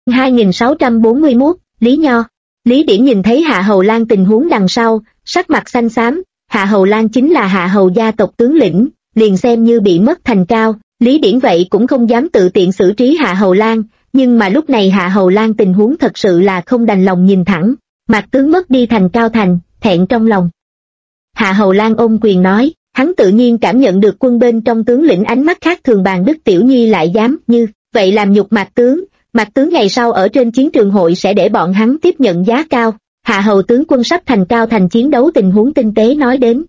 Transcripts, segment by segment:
2641, Lý Nho. Lý Điển nhìn thấy Hạ Hầu Lan tình huống đằng sau, sắc mặt xanh xám. Hạ Hầu Lan chính là Hạ Hầu gia tộc tướng lĩnh, liền xem như bị mất thành cao, Lý Điển vậy cũng không dám tự tiện xử trí Hạ Hầu Lan, nhưng mà lúc này Hạ Hầu Lan tình huống thật sự là không đành lòng nhìn thẳng. Mạc tướng mất đi thành cao thành, thẹn trong lòng. Hạ Hầu Lan ôm quyền nói, hắn tự nhiên cảm nhận được quân bên trong tướng lĩnh ánh mắt khác thường, bàn Đức Tiểu Nhi lại dám như vậy làm nhục Mạc tướng. Mạc tướng ngày sau ở trên chiến trường hội sẽ để bọn hắn tiếp nhận giá cao. Hạ Hầu tướng quân sắp thành cao thành chiến đấu tình huống tinh tế nói đến.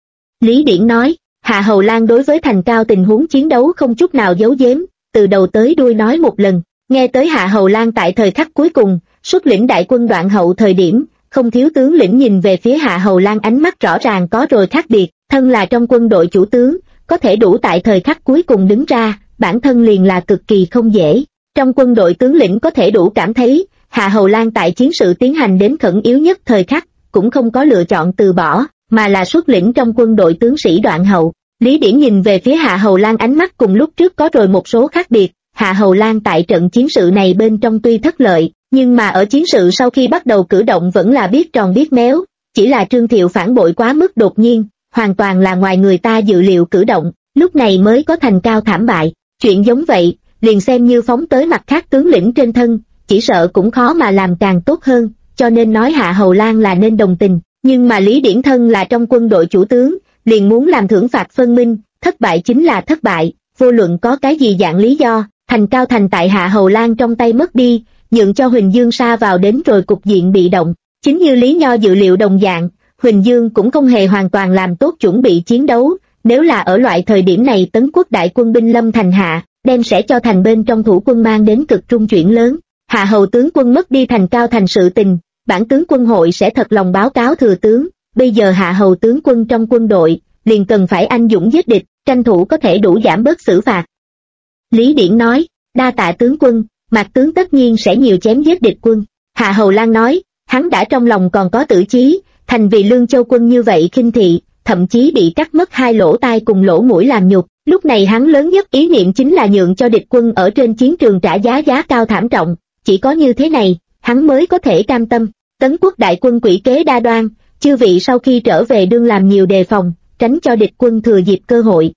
Lý Điển nói, Hạ Hầu Lan đối với thành cao tình huống chiến đấu không chút nào giấu giếm, từ đầu tới đuôi nói một lần. Nghe tới Hạ Hầu Lan tại thời khắc cuối cùng xuất lĩnh đại quân đoạn hậu thời điểm, không thiếu tướng lĩnh nhìn về phía Hạ Hầu Lan ánh mắt rõ ràng có rồi khác biệt. Thân là trong quân đội chủ tướng, có thể đủ tại thời khắc cuối cùng đứng ra, bản thân liền là cực kỳ không dễ. Trong quân đội tướng lĩnh có thể đủ cảm thấy, Hạ Hầu Lan tại chiến sự tiến hành đến khẩn yếu nhất thời khắc, cũng không có lựa chọn từ bỏ, mà là xuất lĩnh trong quân đội tướng sĩ đoạn hậu. Lý Điển nhìn về phía Hạ Hầu Lan ánh mắt cùng lúc trước có rồi một số khác biệt. Hạ Hầu Lan tại trận chiến sự này bên trong tuy thất lợi, nhưng mà ở chiến sự sau khi bắt đầu cử động vẫn là biết tròn biết méo, chỉ là Trương Thiệu phản bội quá mức đột nhiên, hoàn toàn là ngoài người ta dự liệu cử động, lúc này mới có thành cao thảm bại. Chuyện giống vậy, liền xem như phóng tới mặt khác tướng lĩnh trên thân, chỉ sợ cũng khó mà làm càng tốt hơn, cho nên nói Hạ Hầu Lan là nên đồng tình, nhưng mà Lý Điển thân là trong quân đội chủ tướng, liền muốn làm thưởng phạt phân minh, thất bại chính là thất bại, vô luận có cái gì dạng lý do, thành cao thành tại Hạ Hầu Lan trong tay mất đi, nhượng cho Huỳnh Dương sa vào đến rồi cục diện bị động. Chính như Lý Nho dự liệu đồng dạng, Huỳnh Dương cũng không hề hoàn toàn làm tốt chuẩn bị chiến đấu, nếu là ở loại thời điểm này Tấn quốc đại quân binh lâm thành hạ, đem sẽ cho thành bên trong thủ quân mang đến cực trung chuyển lớn. Hạ Hầu tướng quân mất đi thành cao thành sự tình, bản tướng quân hội sẽ thật lòng báo cáo thừa tướng, bây giờ Hạ Hầu tướng quân trong quân đội, liền cần phải anh dũng giết địch, tranh thủ có thể đủ giảm bớt xử phạt. Lý Điển nói, đa tạ tướng quân, Mạc tướng tất nhiên sẽ nhiều chém giết địch quân. Hạ Hầu Lan nói, hắn đã trong lòng còn có tử chí, thành vì Lương Châu quân như vậy khinh thị, thậm chí bị cắt mất hai lỗ tai cùng lỗ mũi làm nhục. Lúc này hắn lớn nhất ý niệm chính là nhượng cho địch quân ở trên chiến trường trả giá cao thảm trọng, chỉ có như thế này, hắn mới có thể cam tâm. Tấn quốc đại quân quỷ kế đa đoan, chư vị sau khi trở về đương làm nhiều đề phòng, tránh cho địch quân thừa dịp cơ hội.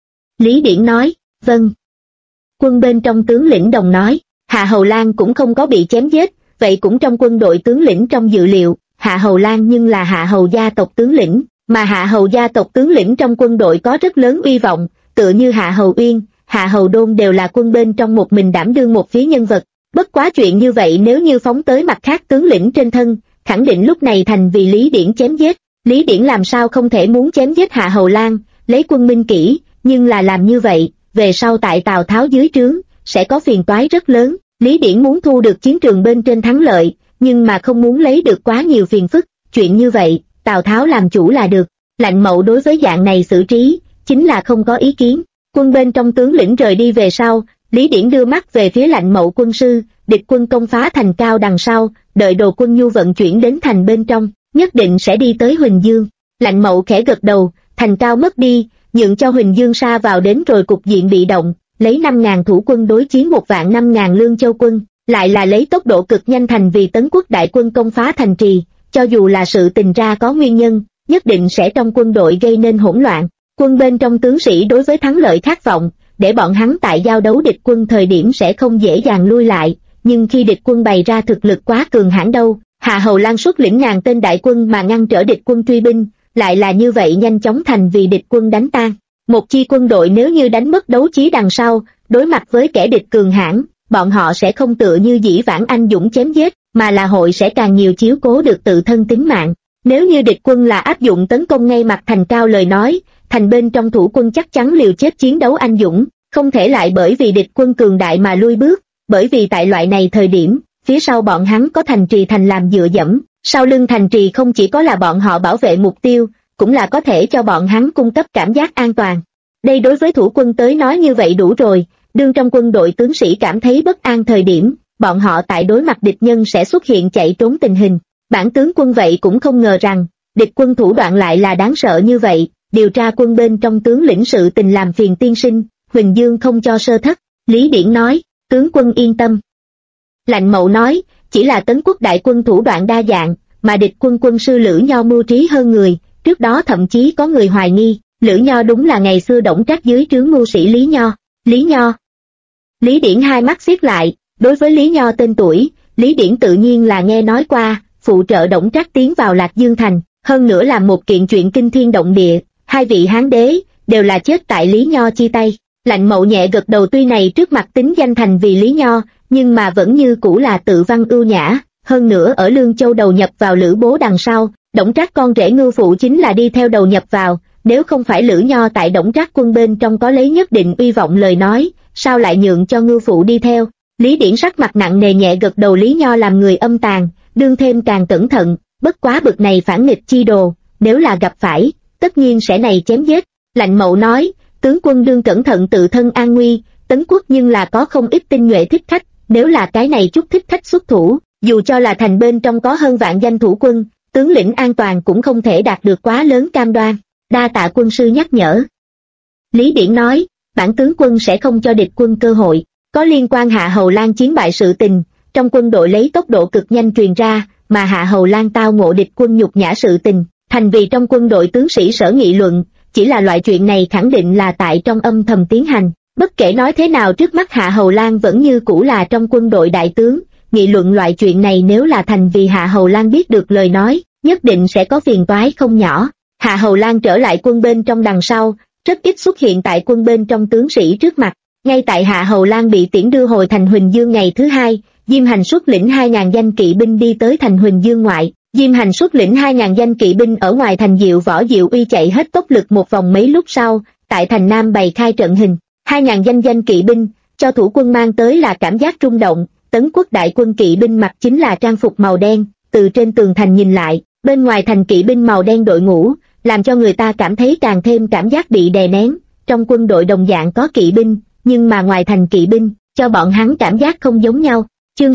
Lý Điển nói, vâng. Quân bên trong tướng lĩnh đồng nói, Hạ Hầu Lan cũng không có bị chém giết, vậy cũng trong quân đội tướng lĩnh trong dự liệu, Hạ Hầu Lan nhưng là Hạ Hầu gia tộc tướng lĩnh, mà Hạ Hầu gia tộc tướng lĩnh trong quân đội có rất lớn uy vọng, tựa như Hạ Hầu Uyên, Hạ Hầu Đôn đều là quân bên trong một mình đảm đương một phía nhân vật. Bất quá chuyện như vậy nếu như phóng tới mặt khác tướng lĩnh trên thân, khẳng định lúc này thành vì Lý Điển chém giết. Lý Điển làm sao không thể muốn chém giết Hạ Hầu Lan, lấy quân minh kỷ, nhưng là làm như vậy, về sau tại Tào Tháo dưới trướng, sẽ có phiền toái rất lớn. Lý Điển muốn thu được chiến trường bên trên thắng lợi, nhưng mà không muốn lấy được quá nhiều phiền phức, chuyện như vậy, Tào Tháo làm chủ là được. Lạnh Mậu đối với dạng này xử trí, chính là không có ý kiến. Quân bên trong tướng lĩnh rời đi về sau, Lý Điển đưa mắt về phía Lạnh Mậu quân sư, địch quân công phá thành cao đằng sau, đợi đồ quân nhu vận chuyển đến thành bên trong, nhất định sẽ đi tới Huỳnh Dương. Lạnh Mậu khẽ gật đầu, thành cao mất đi, nhượng cho Huỳnh Dương sa vào đến rồi cục diện bị động, lấy 5.000 thủ quân đối chiến 1.500.000 Lương Châu quân, lại là lấy tốc độ cực nhanh thành vì Tấn quốc đại quân công phá thành trì, cho dù là sự tình ra có nguyên nhân, nhất định sẽ trong quân đội gây nên hỗn loạn. Quân bên trong tướng sĩ đối với thắng lợi khát vọng, để bọn hắn tại giao đấu địch quân thời điểm sẽ không dễ dàng lui lại, nhưng khi địch quân bày ra thực lực quá cường hãn đâu, Hạ Hầu Lan xuất lĩnh ngàn tên đại quân mà ngăn trở địch quân truy binh, lại là như vậy nhanh chóng thành vì địch quân đánh tan. Một chi quân đội nếu như đánh mất đấu trí đằng sau, đối mặt với kẻ địch cường hãn, bọn họ sẽ không tựa như dĩ vãng anh dũng chém giết, mà là hội sẽ càng nhiều chiếu cố được tự thân tính mạng. Nếu như địch quân là áp dụng tấn công ngay mặt thành cao lời nói, thành bên trong thủ quân chắc chắn liều chết chiến đấu anh dũng, không thể lại bởi vì địch quân cường đại mà lui bước, bởi vì tại loại này thời điểm, phía sau bọn hắn có thành trì thành làm dựa dẫm, sau lưng thành trì không chỉ có là bọn họ bảo vệ mục tiêu, cũng là có thể cho bọn hắn cung cấp cảm giác an toàn. Đây đối với thủ quân tới nói như vậy đủ rồi, đương trong quân đội tướng sĩ cảm thấy bất an thời điểm, bọn họ tại đối mặt địch nhân sẽ xuất hiện chạy trốn tình hình. Bản tướng quân vậy cũng không ngờ rằng, địch quân thủ đoạn lại là đáng sợ như vậy, điều tra quân bên trong tướng lĩnh sự tình làm phiền tiên sinh, Huỳnh Dương không cho sơ thất. Lý Điển nói, tướng quân yên tâm. Lạnh Mậu nói, chỉ là Tấn quốc đại quân thủ đoạn đa dạng, mà địch quân quân sư Lữ Nho mưu trí hơn người, trước đó thậm chí có người hoài nghi, Lữ Nho đúng là ngày xưa Đổng Trác dưới trướng mưu sĩ Lý Nho. Lý Nho. Lý Điển hai mắt xiết lại, đối với Lý Nho tên tuổi, Lý Điển tự nhiên là nghe nói qua, phụ trợ Đổng Trác tiến vào Lạc Dương Thành, hơn nữa làm một kiện chuyện kinh thiên động địa, hai vị Hán đế, đều là chết tại Lý Nho chi tay. Lạnh Mậu nhẹ gật đầu, tuy này trước mặt tính danh thành vì Lý Nho, nhưng mà vẫn như cũ là tự văn ưu nhã, hơn nữa ở Lương Châu đầu nhập vào Lữ Bố đằng sau, Đổng Trác con rể Ngưu Phụ chính là đi theo đầu nhập vào, nếu không phải Lữ Nho tại Đổng Trác quân bên trong có lấy nhất định uy vọng lời nói, sao lại nhượng cho Ngưu Phụ đi theo. Lý Điển sắc mặt nặng nề nhẹ gật đầu, Lý Nho làm người âm tàn, đương thêm càng cẩn thận, bất quá bực này phản nghịch chi đồ, nếu là gặp phải, tất nhiên sẽ này chém giết. Lạnh Mậu nói, tướng quân đương cẩn thận tự thân an nguy, Tấn quốc nhưng là có không ít tinh nhuệ thích khách, nếu là cái này chút thích khách xuất thủ, dù cho là thành bên trong có hơn vạn danh thủ quân, tướng lĩnh an toàn cũng không thể đạt được quá lớn cam đoan. Đa tạ quân sư nhắc nhở. Lý Điển nói, bản tướng quân sẽ không cho địch quân cơ hội. Có liên quan Hạ Hầu Lan chiến bại sự tình, trong quân đội lấy tốc độ cực nhanh truyền ra, mà Hạ Hầu Lan tao ngộ địch quân nhục nhã sự tình, thành vì trong quân đội tướng sĩ sở nghị luận, chỉ là loại chuyện này khẳng định là tại trong âm thầm tiến hành. Bất kể nói thế nào trước mắt Hạ Hầu Lan vẫn như cũ là trong quân đội đại tướng, nghị luận loại chuyện này nếu là thành vì Hạ Hầu Lan biết được lời nói, nhất định sẽ có phiền toái không nhỏ. Hạ Hầu Lan trở lại quân bên trong đằng sau, rất ít xuất hiện tại quân bên trong tướng sĩ trước mặt. Ngay tại Hạ Hầu Lan bị tiễn đưa hồi thành Huỳnh Dương ngày thứ hai, Diêm Hành xuất lĩnh 2.000 danh kỵ binh đi tới thành Huỳnh Dương ngoại. Diêm Hành xuất lĩnh 2.000 danh kỵ binh ở ngoài thành Diệu Võ Diệu Uy chạy hết tốc lực một vòng, mấy lúc sau, tại thành Nam bày khai trận hình. 2.000 danh kỵ binh, cho thủ quân mang tới là cảm giác rung động. Tấn quốc đại quân kỵ binh mặc chính là trang phục màu đen, từ trên tường thành nhìn lại, bên ngoài thành kỵ binh màu đen đội ngũ, làm cho người ta cảm thấy càng thêm cảm giác bị đè nén. Trong quân đội đồng dạng có kỵ binh, nhưng mà ngoài thành kỵ binh, cho bọn hắn cảm giác không giống nhau. Chương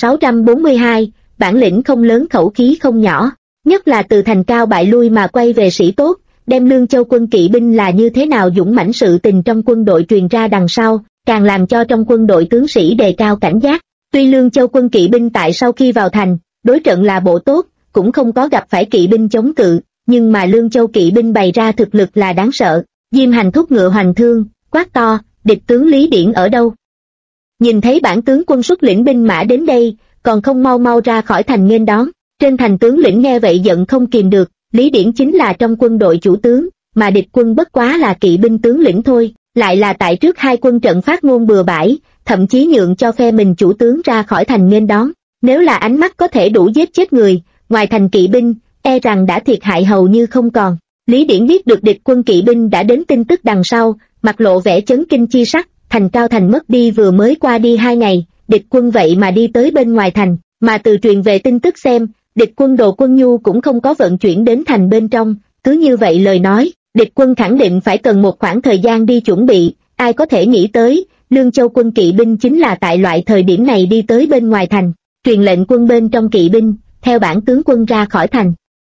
2642, bản lĩnh không lớn khẩu khí không nhỏ, nhất là từ thành cao bại lui mà quay về sĩ tốt, đem Lương Châu quân kỵ binh là như thế nào dũng mãnh sự tình trong quân đội truyền ra đằng sau, càng làm cho trong quân đội tướng sĩ đề cao cảnh giác. Tuy Lương Châu quân kỵ binh tại sau khi vào thành, đối trận là bộ tốt, cũng không có gặp phải kỵ binh chống cự, nhưng mà Lương Châu kỵ binh bày ra thực lực là đáng sợ. Diêm Hành thúc ngựa hoành thương, quát to, địch tướng Lý Điển ở đâu? Nhìn thấy bản tướng quân xuất lĩnh binh mã đến đây, còn không mau mau ra khỏi thành nghênh đón. Trên thành tướng lĩnh nghe vậy giận không kìm được, Lý Điển chính là trong quân đội chủ tướng, mà địch quân bất quá là kỵ binh tướng lĩnh thôi, lại là tại trước hai quân trận phát ngôn bừa bãi, thậm chí nhượng cho phe mình chủ tướng ra khỏi thành nghênh đón. Nếu là ánh mắt có thể đủ giết chết người, ngoài thành kỵ binh, e rằng đã thiệt hại hầu như không còn. Lý Điển biết được địch quân kỵ binh đã đến tin tức đằng sau, mặt lộ vẻ chấn kinh chi sắc. Thành Cao Thành mất đi vừa mới qua đi 2 ngày, địch quân vậy mà đi tới bên ngoài thành, mà từ truyền về tin tức xem, địch quân Đồ Quân Nhu cũng không có vận chuyển đến thành bên trong, cứ như vậy lời nói, địch quân khẳng định phải cần một khoảng thời gian đi chuẩn bị, ai có thể nghĩ tới, Lương Châu quân kỵ binh chính là tại loại thời điểm này đi tới bên ngoài thành, truyền lệnh quân bên trong kỵ binh, theo bản tướng quân ra khỏi thành.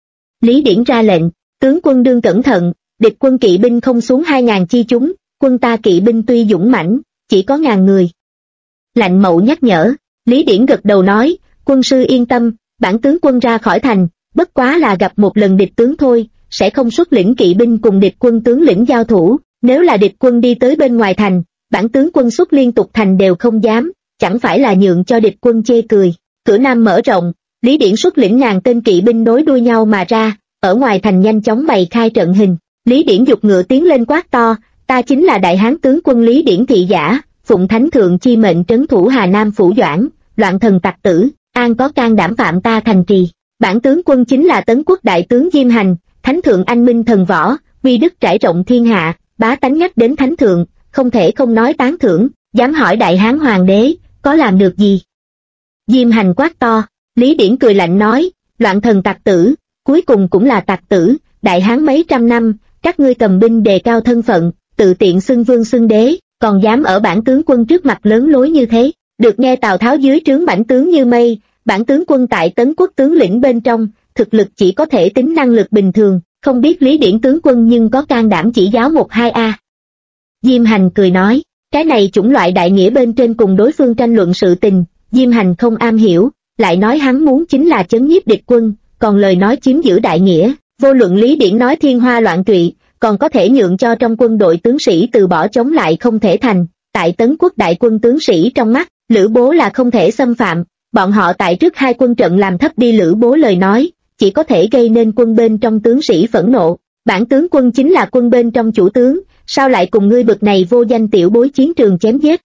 Lý Điển ra lệnh, tướng quân đương cẩn thận, địch quân kỵ binh không xuống 2.000 chi chúng, quân ta kỵ binh tuy dũng mãnh, chỉ có 1.000 người. Lạnh Mậu nhắc nhở, Lý Điển gật đầu nói, quân sư yên tâm, bản tướng quân ra khỏi thành, bất quá là gặp một lần địch tướng thôi, sẽ không xuất lĩnh kỵ binh cùng địch quân tướng lĩnh giao thủ, nếu là địch quân đi tới bên ngoài thành, bản tướng quân xuất liên tục thành đều không dám, chẳng phải là nhượng cho địch quân chê cười. Cửa Nam mở rộng, Lý Điển xuất lĩnh 1.000 tên kỵ binh nối đuôi nhau mà ra, ở ngoài thành nhanh chóng bày khai trận hình. Lý Điển giục ngựa tiến lên quát to, ta chính là đại hán tướng quân Lý Điển thị giả, phụng thánh thượng chi mệnh trấn thủ Hà Nam phủ Doãn, loạn thần tặc tử, an có can đảm phạm ta thành trì. Bản tướng quân chính là Tấn quốc đại tướng Diêm Hành, thánh thượng anh minh thần võ, uy đức trải rộng thiên hạ, bá tánh nhắc đến thánh thượng, không thể không nói tán thưởng, dám hỏi đại hán hoàng đế, có làm được gì? Diêm Hành quát to, Lý Điển cười lạnh nói, loạn thần tặc tử, cuối cùng cũng là tặc tử, đại hán mấy trăm năm, các ngươi cầm binh đề cao thân phận, tự tiện xưng vương xưng đế, còn dám ở bản tướng quân trước mặt lớn lối như thế. Được nghe Tào Tháo dưới trướng bảnh tướng như mây, bản tướng quân tại Tấn quốc tướng lĩnh bên trong, thực lực chỉ có thể tính năng lực bình thường, không biết Lý Điển tướng quân nhưng có can đảm chỉ giáo 1-2 Diêm Hành cười nói, cái này chủng loại đại nghĩa bên trên cùng đối phương tranh luận sự tình, Diêm Hành không am hiểu, lại nói hắn muốn chính là chấn nhiếp địch quân, còn lời nói chiếm giữ đại nghĩa, vô luận Lý Điển nói thiên hoa loạn trụy, còn có thể nhượng cho trong quân đội tướng sĩ từ bỏ chống lại không thể thành, tại Tấn Quốc đại quân tướng sĩ trong mắt, Lữ Bố là không thể xâm phạm, bọn họ tại trước hai quân trận làm thấp đi Lữ Bố lời nói, chỉ có thể gây nên quân bên trong tướng sĩ phẫn nộ, bản tướng quân chính là quân bên trong chủ tướng, sao lại cùng ngươi bực này vô danh tiểu bối chiến trường chém giết.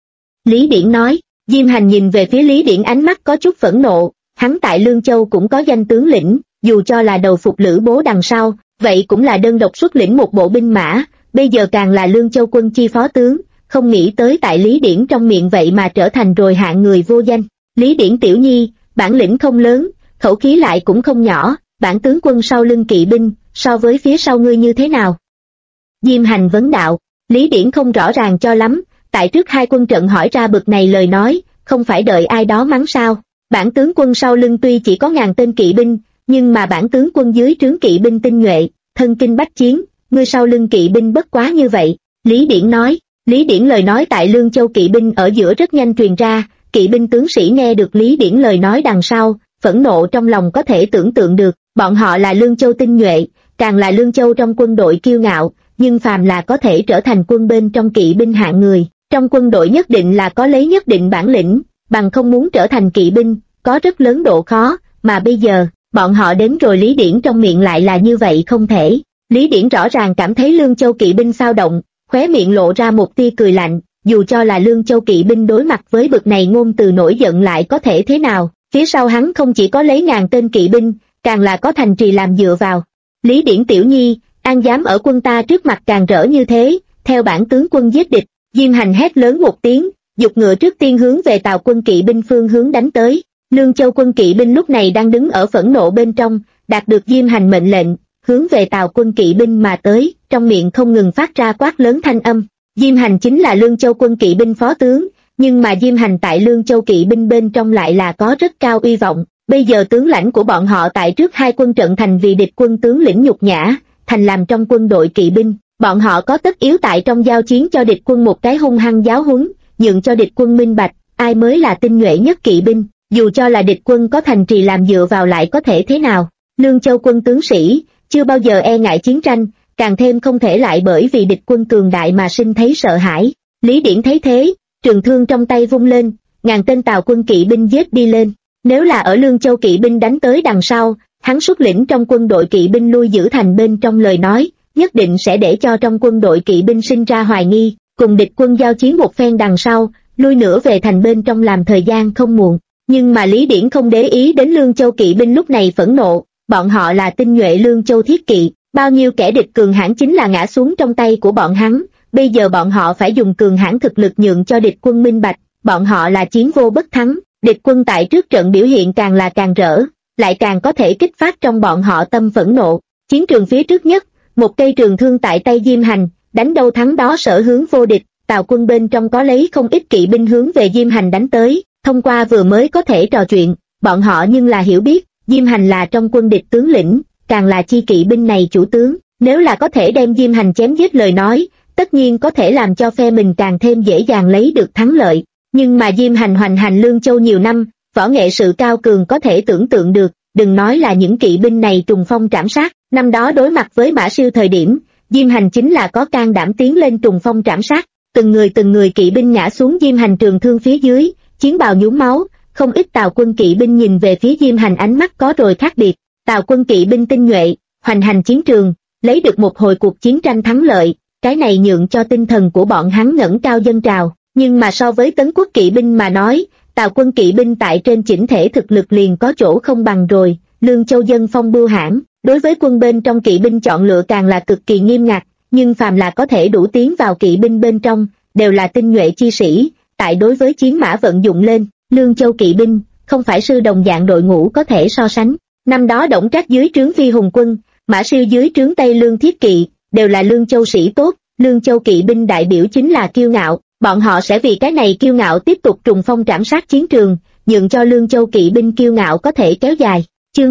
Lý Điển nói, Diêm Hành nhìn về phía Lý Điển ánh mắt có chút phẫn nộ, hắn tại Lương Châu cũng có danh tướng lĩnh, dù cho là đầu phục Lữ Bố đằng sau, vậy cũng là đơn độc xuất lĩnh một bộ binh mã, bây giờ càng là Lương Châu quân chi phó tướng, không nghĩ tới tại Lý Điển trong miệng vậy mà trở thành rồi hạng người vô danh. Lý Điển tiểu nhi, bản lĩnh không lớn, khẩu khí lại cũng không nhỏ, bản tướng quân sau lưng kỵ binh, so với phía sau ngươi như thế nào? Diêm Hành vấn đạo, Lý Điển không rõ ràng cho lắm, tại trước hai quân trận hỏi ra bực này lời nói, không phải đợi ai đó mắng sao? Bản tướng quân sau lưng tuy chỉ có 1000 tên kỵ binh, nhưng mà bản tướng quân dưới trướng kỵ binh tinh nhuệ, thân kinh bách chiến, ngươi sau lưng kỵ binh bất quá như vậy. Lý Điển nói, Lý Điển lời nói tại Lương Châu kỵ binh ở giữa rất nhanh truyền ra, kỵ binh tướng sĩ nghe được Lý Điển lời nói đằng sau, phẫn nộ trong lòng có thể tưởng tượng được, bọn họ là Lương Châu tinh nhuệ, càng là Lương Châu trong quân đội kiêu ngạo, nhưng phàm là có thể trở thành quân bên trong kỵ binh hạng người, trong quân đội nhất định là có lấy nhất định bản lĩnh, bằng không muốn trở thành kỵ binh, có rất lớn độ khó, mà bây giờ, bọn họ đến rồi Lý Điển trong miệng lại là như vậy không thể. Lý Điển rõ ràng cảm thấy Lương Châu kỵ binh xao động, khóe miệng lộ ra một tia cười lạnh, dù cho là Lương Châu kỵ binh đối mặt với bực này ngôn từ nổi giận lại có thể thế nào, phía sau hắn không chỉ có lấy 1000 tên kỵ binh, càng là có thành trì làm dựa vào. Lý Điển tiểu nhi, an dám ở quân ta trước mặt càng rỡ như thế, theo bản tướng quân giết địch. Diêm Hành hét lớn một tiếng, giục ngựa trước tiên hướng về Tào quân kỵ binh phương hướng đánh tới. Lương Châu quân kỵ binh lúc này đang đứng ở phẫn nộ bên trong, đạt được Diêm Hành mệnh lệnh, hướng về Tào quân kỵ binh mà tới, trong miệng không ngừng phát ra quát lớn thanh âm. Diêm Hành chính là Lương Châu quân kỵ binh phó tướng, nhưng mà Diêm Hành tại Lương Châu kỵ binh bên trong lại là có rất cao uy vọng. Bây giờ tướng lãnh của bọn họ tại trước hai quân trận thành vì địch quân tướng lĩnh nhục nhã, thành làm trong quân đội kỵ binh, bọn họ có tất yếu tại trong giao chiến cho địch quân một cái hung hăng giáo huấn, nhượng cho địch quân minh bạch, ai mới là tinh nhuệ nhất kỵ binh, dù cho là địch quân có thành trì làm dựa vào lại có thể thế nào. Lương Châu quân tướng sĩ, chưa bao giờ e ngại chiến tranh, càng thêm không thể lại bởi vì địch quân cường đại mà sinh thấy sợ hãi. Lý Điển thấy thế, trường thương trong tay vung lên, 1000 tên Tào quân kỵ binh giết đi lên. Nếu là ở Lương Châu kỵ binh đánh tới đằng sau, hắn xuất lĩnh trong quân đội kỵ binh lui giữ thành bên trong lời nói, nhất định sẽ để cho trong quân đội kỵ binh sinh ra hoài nghi, cùng địch quân giao chiến một phen đằng sau, lui nữa về thành bên trong làm thời gian không muộn. Nhưng mà Lý Điển không để ý đến Lương Châu kỵ binh lúc này phẫn nộ, bọn họ là tinh nhuệ Lương Châu thiết kỵ, bao nhiêu kẻ địch cường hãn chính là ngã xuống trong tay của bọn hắn, bây giờ bọn họ phải dùng cường hãn thực lực nhượng cho địch quân minh bạch, bọn họ là chiến vô bất thắng. Địch quân tại trước trận biểu hiện càng là càng rỡ, lại càng có thể kích phát trong bọn họ tâm phẫn nộ. Chiến trường phía trước nhất, một cây trường thương tại tay Diêm Hành, đánh đâu thắng đó sở hướng vô địch, Tào quân bên trong có lấy không ít kỵ binh hướng về Diêm Hành đánh tới, thông qua vừa mới có thể trò chuyện, bọn họ nhưng là hiểu biết, Diêm Hành là trong quân địch tướng lĩnh, càng là chi kỵ binh này chủ tướng, nếu là có thể đem Diêm Hành chém giết lời nói, tất nhiên có thể làm cho phe mình càng thêm dễ dàng lấy được thắng lợi. Nhưng mà Diêm Hành hoành hành Lương Châu nhiều năm, võ nghệ sự cao cường có thể tưởng tượng được, đừng nói là những kỵ binh này trùng phong trảm sát, năm đó đối mặt với Mã Siêu thời điểm, Diêm Hành chính là có can đảm tiến lên trùng phong trảm sát, từng người kỵ binh ngã xuống Diêm Hành trường thương phía dưới, chiến bào nhuốm máu, không ít Tào quân kỵ binh nhìn về phía Diêm Hành ánh mắt có rồi khác biệt, Tào quân kỵ binh tinh nhuệ, hoành hành chiến trường, lấy được một hồi cuộc chiến tranh thắng lợi, cái này nhượng cho tinh thần của bọn hắn ngẩng cao dâng trào. Nhưng mà so với Tấn Quốc kỵ binh mà nói, Tào quân kỵ binh tại trên chỉnh thể thực lực liền có chỗ không bằng rồi. Lương Châu dân phong bưu hãn, đối với quân bên trong kỵ binh chọn lựa càng là cực kỳ nghiêm ngặt, nhưng phàm là có thể đủ tiến vào kỵ binh bên trong, đều là tinh nhuệ chi sĩ. Tại đối với chiến mã vận dụng lên, Lương Châu kỵ binh không phải sư đồng dạng đội ngũ có thể so sánh. Năm đó Đổng Trác dưới trướng Phi Hùng quân, Mã Siêu dưới trướng Tây Lương thiết kỵ, đều là Lương Châu sĩ tốt. Lương Châu kỵ binh đại biểu chính là kiêu ngạo. Bọn họ sẽ vì cái này kiêu ngạo tiếp tục trùng phong trảm sát chiến trường, nhượng cho Lương Châu kỵ binh kiêu ngạo có thể kéo dài. Chương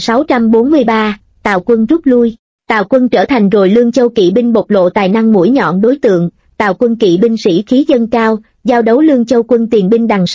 2643, Tào quân rút lui. Tào quân trở thành rồi Lương Châu kỵ binh bộc lộ tài năng mũi nhọn đối tượng. Tào quân kỵ binh sĩ khí dâng cao, giao đấu Lương Châu quân tiền binh đằng sau,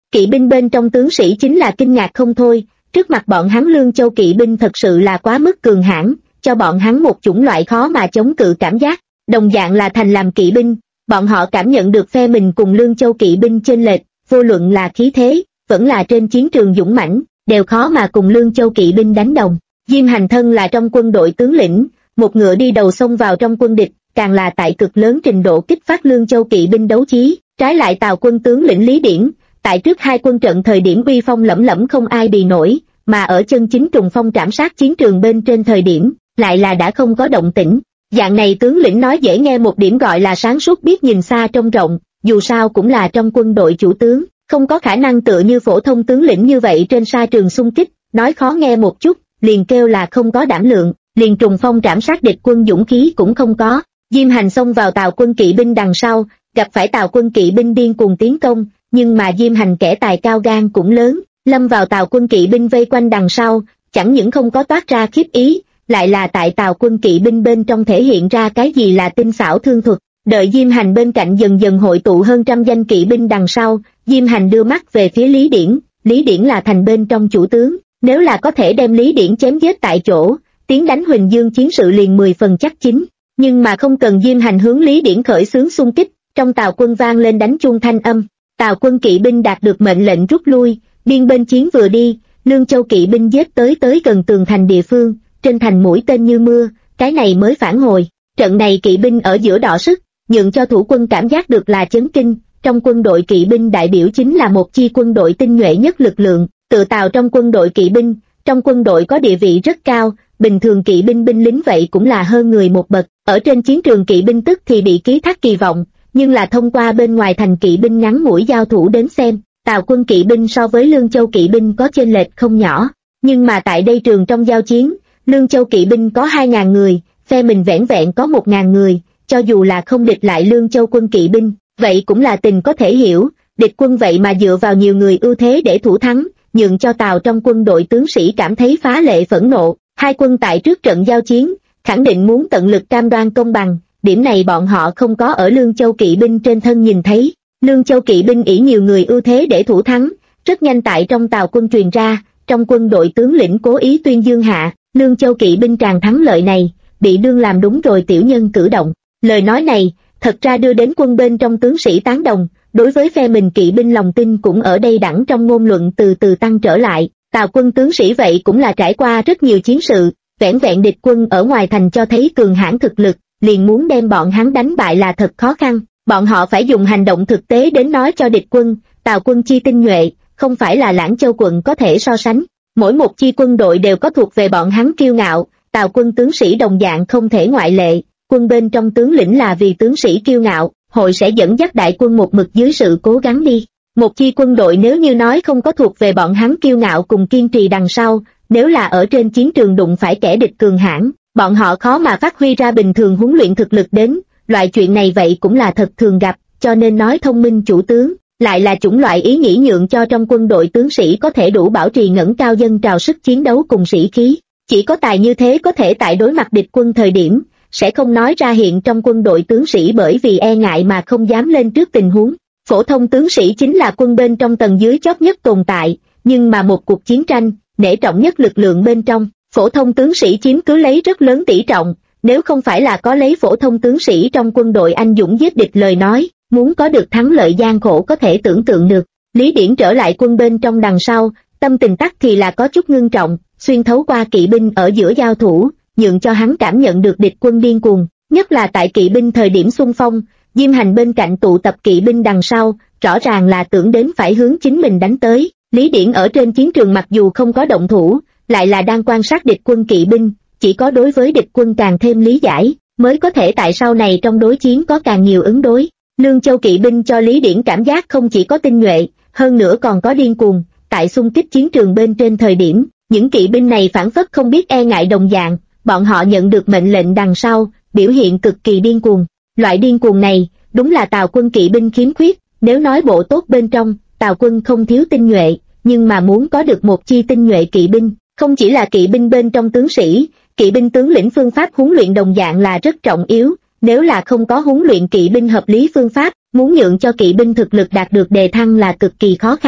Kỵ binh bên trong tướng sĩ chính là kinh ngạc không thôi, trước mặt bọn hắn Lương Châu kỵ binh thật sự là quá mức cường hãn, cho bọn hắn một chủng loại khó mà chống cự cảm giác. Đồng dạng là thành làm kỵ binh, bọn họ cảm nhận được phe mình cùng Lương Châu kỵ binh chênh lệch, vô luận là khí thế, vẫn là trên chiến trường dũng mãnh, đều khó mà cùng Lương Châu kỵ binh đánh đồng. Diêm Hành thân là trong quân đội tướng lĩnh, một ngựa đi đầu xông vào trong quân địch, càng là tại cực lớn trình độ kích phát Lương Châu kỵ binh đấu chí. Trái lại Tào quân tướng lĩnh Lý Điển, tại trước hai quân trận thời điểm uy phong lẫm lẫm không ai bì nổi, mà ở chân chính trùng phong trảm sát chiến trường bên trên thời điểm, lại là đã không có động tĩnh. Dạng này tướng lĩnh nói dễ nghe một điểm gọi là sáng suốt biết nhìn xa trông rộng, dù sao cũng là trong quân đội chủ tướng, không có khả năng tựa như phổ thông tướng lĩnh như vậy trên sa trường xung kích, nói khó nghe một chút, liền kêu là không có đảm lượng, liền trùng phong trảm sát địch quân dũng khí cũng không có. Diêm Hành xông vào Tào quân kỵ binh đằng sau, gặp phải Tào quân kỵ binh điên cuồng tiến công, nhưng mà Diêm Hành kẻ tài cao gan cũng lớn, lâm vào Tào quân kỵ binh vây quanh đằng sau, chẳng những không có toát ra khiếp ý, lại là tại Tào quân kỵ binh bên trong thể hiện ra cái gì là tinh xảo thương thuật. Đợi Diêm Hành bên cạnh dần dần hội tụ hơn trăm danh kỵ binh đằng sau, Diêm Hành đưa mắt về phía Lý Điển. Lý Điển là thành bên trong chủ tướng, nếu là có thể đem Lý Điển chém giết tại chỗ, tiến đánh Huỳnh Dương chiến sự liền 10 phần chắc chín. Nhưng mà không cần Diêm Hành hướng Lý Điển khởi xướng xung kích, trong Tào quân vang lên đánh chuông thanh âm. Tào quân kỵ binh đạt được mệnh lệnh rút lui, biên bên chiến vừa đi, Lương Châu kỵ binh giết tới gần tường thành địa phương, trên thành mũi tên như mưa, cái này mới phản hồi. Trận này kỵ binh ở giữa đọ sức, nhượng cho thủ quân cảm giác được là chấn kinh. Trong quân đội kỵ binh đại biểu chính là một chi quân đội tinh nhuệ nhất lực lượng, tự Tào trong quân đội kỵ binh, trong quân đội có địa vị rất cao, bình thường kỵ binh binh lính vậy cũng là hơn người một bậc, ở trên chiến trường kỵ binh tức thì bị ký thác kỳ vọng, nhưng là thông qua bên ngoài thành kỵ binh ngắn mũi giao thủ đến xem, Tào quân kỵ binh so với Lương Châu kỵ binh có chênh lệch không nhỏ, nhưng mà tại đây trường trong giao chiến, Lương Châu kỵ binh có 2.000 người, phe mình vẻn vẹn có 1.000 người, cho dù là không địch lại Lương Châu quân kỵ binh, vậy cũng là tình có thể hiểu, địch quân vậy mà dựa vào nhiều người ưu thế để thủ thắng, nhượng cho Tào trong quân đội tướng sĩ cảm thấy phá lệ phẫn nộ. Hai quân tại trước trận giao chiến, khẳng định muốn tận lực cam đoan công bằng, điểm này bọn họ không có ở Lương Châu kỵ binh trên thân nhìn thấy. Lương Châu kỵ binh ỷ nhiều người ưu thế để thủ thắng, rất nhanh tại trong Tào quân truyền ra, trong quân đội tướng lĩnh cố ý tuyên dương hạ, Lương Châu kỵ binh tràn thắng lợi này, bị đương làm đúng rồi tiểu nhân cử động. Lời nói này, thật ra đưa đến quân bên trong tướng sĩ tán đồng, đối với phe mình kỵ binh lòng tin cũng ở đây đẳng trong ngôn luận từ từ tăng trở lại. Tào quân tướng sĩ vậy cũng là trải qua rất nhiều chiến sự, vẻn vẹn địch quân ở ngoài thành cho thấy cường hãn thực lực, liền muốn đem bọn hắn đánh bại là thật khó khăn. Bọn họ phải dùng hành động thực tế đến nói cho địch quân, Tào quân chi tinh nhuệ, không phải là Lãng Châu quận có thể so sánh. Mỗi một chi quân đội đều có thuộc về bọn hắn kiêu ngạo, Tào quân tướng sĩ đồng dạng không thể ngoại lệ. Quân bên trong tướng lĩnh là vì tướng sĩ kiêu ngạo, hội sẽ dẫn dắt đại quân một mực dưới sự cố gắng đi. Một chi quân đội nếu như nói không có thuộc về bọn hắn kiêu ngạo cùng kiên trì đằng sau, nếu là ở trên chiến trường đụng phải kẻ địch cường hãn, bọn họ khó mà phát huy ra bình thường huấn luyện thực lực đến, loại chuyện này vậy cũng là thật thường gặp, cho nên nói thông minh chủ tướng, lại là chủng loại ý nghĩ nhượng cho trong quân đội tướng sĩ có thể đủ bảo trì ngẩng cao dân trào sức chiến đấu cùng sĩ khí. Chỉ có tài như thế có thể tại đối mặt địch quân thời điểm, sẽ không nói ra hiện trong quân đội tướng sĩ bởi vì e ngại mà không dám lên trước tình huống. Phổ thông tướng sĩ chính là quân bên trong tầng dưới chót nhất tồn tại, nhưng mà một cuộc chiến tranh, nể trọng nhất lực lượng bên trong, phổ thông tướng sĩ chiếm cứ lấy rất lớn tỷ trọng, nếu không phải là có lấy phổ thông tướng sĩ trong quân đội anh dũng giết địch lời nói, muốn có được thắng lợi gian khổ có thể tưởng tượng được. Lý Điển trở lại quân bên trong đằng sau, tâm tình tắc thì là có chút ngưng trọng, xuyên thấu qua kỵ binh ở giữa giao thủ, nhượng cho hắn cảm nhận được địch quân điên cuồng, nhất là tại kỵ binh thời điểm xung phong, Diêm Hành bên cạnh tụ tập kỵ binh đằng sau, rõ ràng là tưởng đến phải hướng chính mình đánh tới. Lý Điển ở trên chiến trường mặc dù không có động thủ, lại là đang quan sát địch quân kỵ binh, chỉ có đối với địch quân càng thêm lý giải, mới có thể tại sau này trong đối chiến có càng nhiều ứng đối. Lương Châu kỵ binh cho Lý Điển cảm giác không chỉ có tinh nhuệ, hơn nữa còn có điên cuồng, tại xung kích chiến trường bên trên thời điểm, những kỵ binh này phản phất không biết e ngại đồng dạng, bọn họ nhận được mệnh lệnh đằng sau, biểu hiện cực kỳ điên cuồng. Loại điên cuồng này, đúng là Tào quân kỵ binh khiếm khuyết, nếu nói bộ tốt bên trong, Tào quân không thiếu tinh nhuệ, nhưng mà muốn có được một chi tinh nhuệ kỵ binh, không chỉ là kỵ binh bên trong tướng sĩ, kỵ binh tướng lĩnh phương pháp huấn luyện đồng dạng là rất trọng yếu, nếu là không có huấn luyện kỵ binh hợp lý phương pháp, muốn nhượng cho kỵ binh thực lực đạt được đề thăng là cực kỳ khó khăn.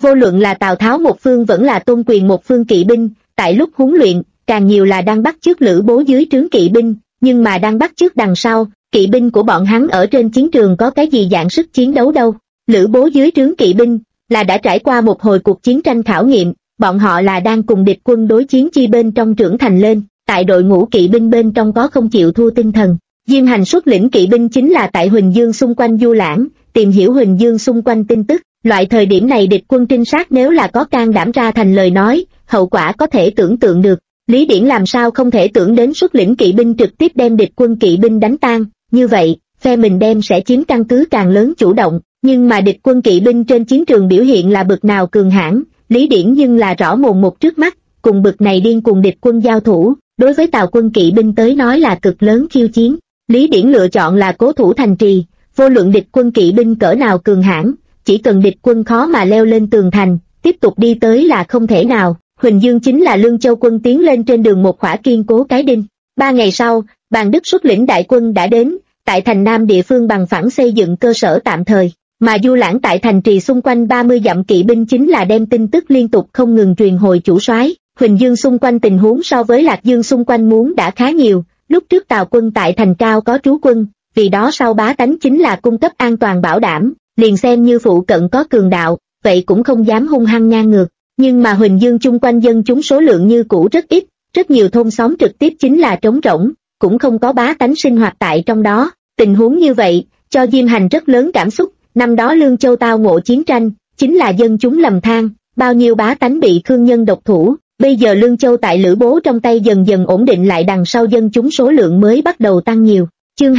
Vô luận là Tào Tháo một phương vẫn là Tôn Quyền một phương kỵ binh, tại lúc huấn luyện, càng nhiều là đang bắt chước Lữ Bố dưới trướng kỵ binh, nhưng mà đang bắt chước đằng sau, kỵ binh của bọn hắn ở trên chiến trường có cái gì dạng sức chiến đấu đâu. Lữ Bố dưới trướng kỵ binh là đã trải qua một hồi cuộc chiến tranh khảo nghiệm, bọn họ là đang cùng địch quân đối chiến chi bên trong trưởng thành lên, tại đội ngũ kỵ binh bên trong có không chịu thua tinh thần. Diêm Hành xuất lĩnh kỵ binh chính là tại Huỳnh Dương xung quanh du lãng, tìm hiểu Huỳnh Dương xung quanh tin tức, loại thời điểm này địch quân trinh sát nếu là có can đảm ra thành lời nói, hậu quả có thể tưởng tượng được. Lý Điển làm sao không thể tưởng đến xuất lĩnh kỵ binh trực tiếp đem địch quân kỵ binh đánh tan, như vậy, phe mình đem sẽ chiếm căn cứ càng lớn chủ động, nhưng mà địch quân kỵ binh trên chiến trường biểu hiện là bực nào cường hãn, Lý Điển nhưng là rõ mồn một trước mắt, cùng bực này điên cùng địch quân giao thủ, đối với Tào quân kỵ binh tới nói là cực lớn khiêu chiến. Lý Điển lựa chọn là cố thủ thành trì, vô luận địch quân kỵ binh cỡ nào cường hãn, chỉ cần địch quân khó mà leo lên tường thành, tiếp tục đi tới là không thể nào. Huỳnh Dương chính là Lương Châu quân tiến lên trên đường một khỏa kiên cố cái đinh. 3 ngày sau, Bàn Đức xuất lĩnh đại quân đã đến, tại thành Nam địa phương bằng phẳng xây dựng cơ sở tạm thời, mà du lãng tại thành trì xung quanh 30 dặm kỵ binh chính là đem tin tức liên tục không ngừng truyền hồi chủ soái. Huỳnh Dương xung quanh tình huống so với Lạc Dương xung quanh muốn đã khá nhiều, lúc trước Tào quân tại thành cao có trú quân, vì đó sau bá tánh chính là cung cấp an toàn bảo đảm, liền xem như phụ cận có cường đạo, vậy cũng không dám hung hăng ngang ngược. Nhưng mà Huỳnh Dương chung quanh dân chúng số lượng như cũ rất ít, rất nhiều thôn xóm trực tiếp chính là trống rỗng, cũng không có bá tánh sinh hoạt tại trong đó. Tình huống như vậy, cho Diêm Hành rất lớn cảm xúc, năm đó Lương Châu tao ngộ chiến tranh, chính là dân chúng lầm than, bao nhiêu bá tánh bị khương nhân độc thủ, bây giờ Lương Châu tại Lữ Bố trong tay dần dần ổn định lại đằng sau dân chúng số lượng mới bắt đầu tăng nhiều. Chương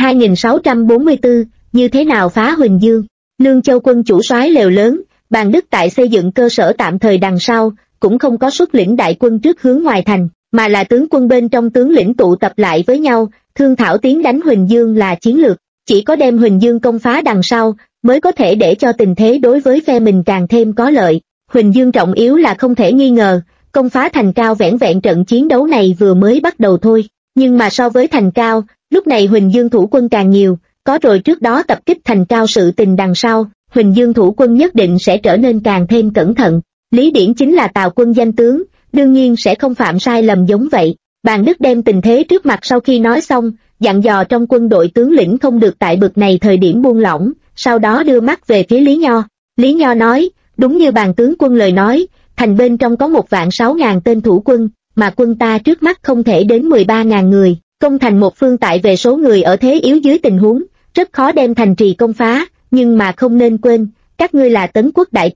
2644, như thế nào phá Huỳnh Dương? Lương Châu quân chủ soái lều lớn, Bàn Đức tại xây dựng cơ sở tạm thời đằng sau, cũng không có xuất lĩnh đại quân trước hướng ngoài thành, mà là tướng quân bên trong tướng lĩnh tụ tập lại với nhau, thương thảo tiến đánh Huỳnh Dương là chiến lược, chỉ có đem Huỳnh Dương công phá đằng sau, mới có thể để cho tình thế đối với phe mình càng thêm có lợi. Huỳnh Dương trọng yếu là không thể nghi ngờ, công phá thành cao vẻn vẹn trận chiến đấu này vừa mới bắt đầu thôi, nhưng mà so với thành cao, lúc này Huỳnh Dương thủ quân càng nhiều, có rồi trước đó tập kích thành cao sự tình đằng sau, Huỳnh Dương thủ quân nhất định sẽ trở nên càng thêm cẩn thận. Lý Điển chính là Tào quân danh tướng, đương nhiên sẽ không phạm sai lầm giống vậy. Bàn Đức đem tình thế trước mặt sau khi nói xong, dặn dò trong quân đội tướng lĩnh không được tại bực này thời điểm buông lỏng, sau đó đưa mắt về phía Lý Nho. Lý Nho nói, đúng như Bàn tướng quân lời nói, thành bên trong có 1.600.000 tên thủ quân, mà quân ta trước mắt không thể đến 13.000 người, công thành một phương tại về số người ở thế yếu dưới tình huống, rất khó đem thành trì công phá, nhưng mà không nên quên, các ngươi là Tấn quốc đại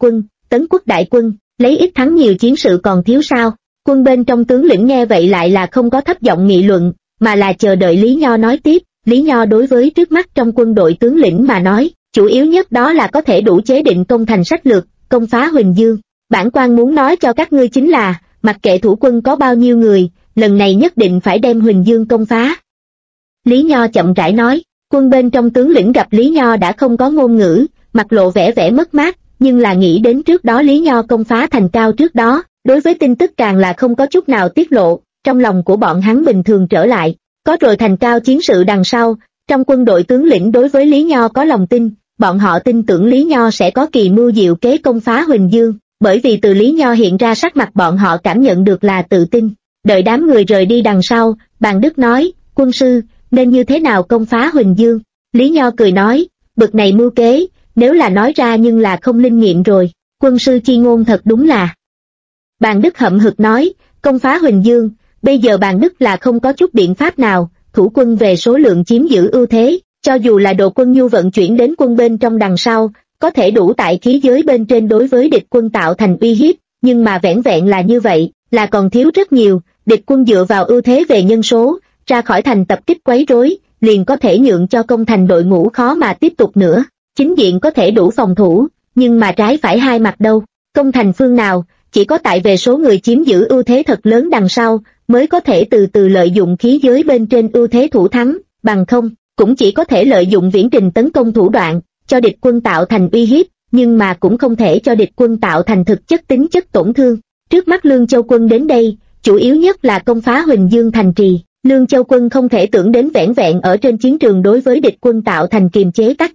quân, lấy ít thắng nhiều chiến sự còn thiếu sao? Quân bên trong tướng lĩnh nghe vậy lại là không có thấp giọng nghị luận, mà là chờ đợi Lý Nho nói tiếp. Lý Nho đối với trước mắt trong quân đội tướng lĩnh mà nói, chủ yếu nhất đó là có thể đủ chế định công thành sách lược, công phá Huỳnh Dương. Bản quan muốn nói cho các ngươi chính là, mặc kệ thủ quân có bao nhiêu người, lần này nhất định phải đem Huỳnh Dương công phá. Lý Nho chậm rãi nói, quân bên trong tướng lĩnh gặp Lý Nho đã không có ngôn ngữ, mặt lộ vẻ mất mát, nhưng là nghĩ đến trước đó Lý Nho công phá thành cao trước đó, đối với tin tức càng là không có chút nào tiết lộ, trong lòng của bọn hắn bình thường trở lại. Có rồi thành cao chiến sự đằng sau, trong quân đội tướng lĩnh đối với Lý Nho có lòng tin, bọn họ tin tưởng Lý Nho sẽ có kỳ mưu diệu kế công phá Huỳnh Dương, bởi vì từ Lý Nho hiện ra sắc mặt bọn họ cảm nhận được là tự tin. Đợi đám người rời đi đằng sau, Bàn Đức nói, quân sư, nên như thế nào công phá Huỳnh Dương? Lý Nho cười nói, bực này mưu kế, nếu là nói ra nhưng là không linh nghiệm rồi, quân sư chi ngôn thật đúng là. Bàn Đức hậm hực nói, công phá Huỳnh Dương, bây giờ Bàn Đức là không có chút biện pháp nào, thủ quân về số lượng chiếm giữ ưu thế, cho dù là đồ quân nhu vận chuyển đến quân bên trong đằng sau, có thể đủ tại khí giới bên trên đối với địch quân tạo thành uy hiếp, nhưng mà vẻn vẹn là như vậy, là còn thiếu rất nhiều, địch quân dựa vào ưu thế về nhân số, ra khỏi thành tập kích quấy rối, liền có thể nhượng cho công thành đội ngũ khó mà tiếp tục nữa. Chính diện có thể đủ phòng thủ, nhưng mà trái phải hai mặt đâu, công thành phương nào, chỉ có tại về số người chiếm giữ ưu thế thật lớn đằng sau, mới có thể từ từ lợi dụng khí giới bên trên ưu thế thủ thắng, bằng không, cũng chỉ có thể lợi dụng viễn trình tấn công thủ đoạn, cho địch quân tạo thành uy hiếp, nhưng mà cũng không thể cho địch quân tạo thành thực chất tính chất tổn thương. Trước mắt Lương Châu quân đến đây, chủ yếu nhất là công phá Huỳnh Dương thành trì. Lương Châu quân không thể tưởng đến vẻn vẹn ở trên chiến trường đối với địch quân tạo thành kiềm chế tác dụng,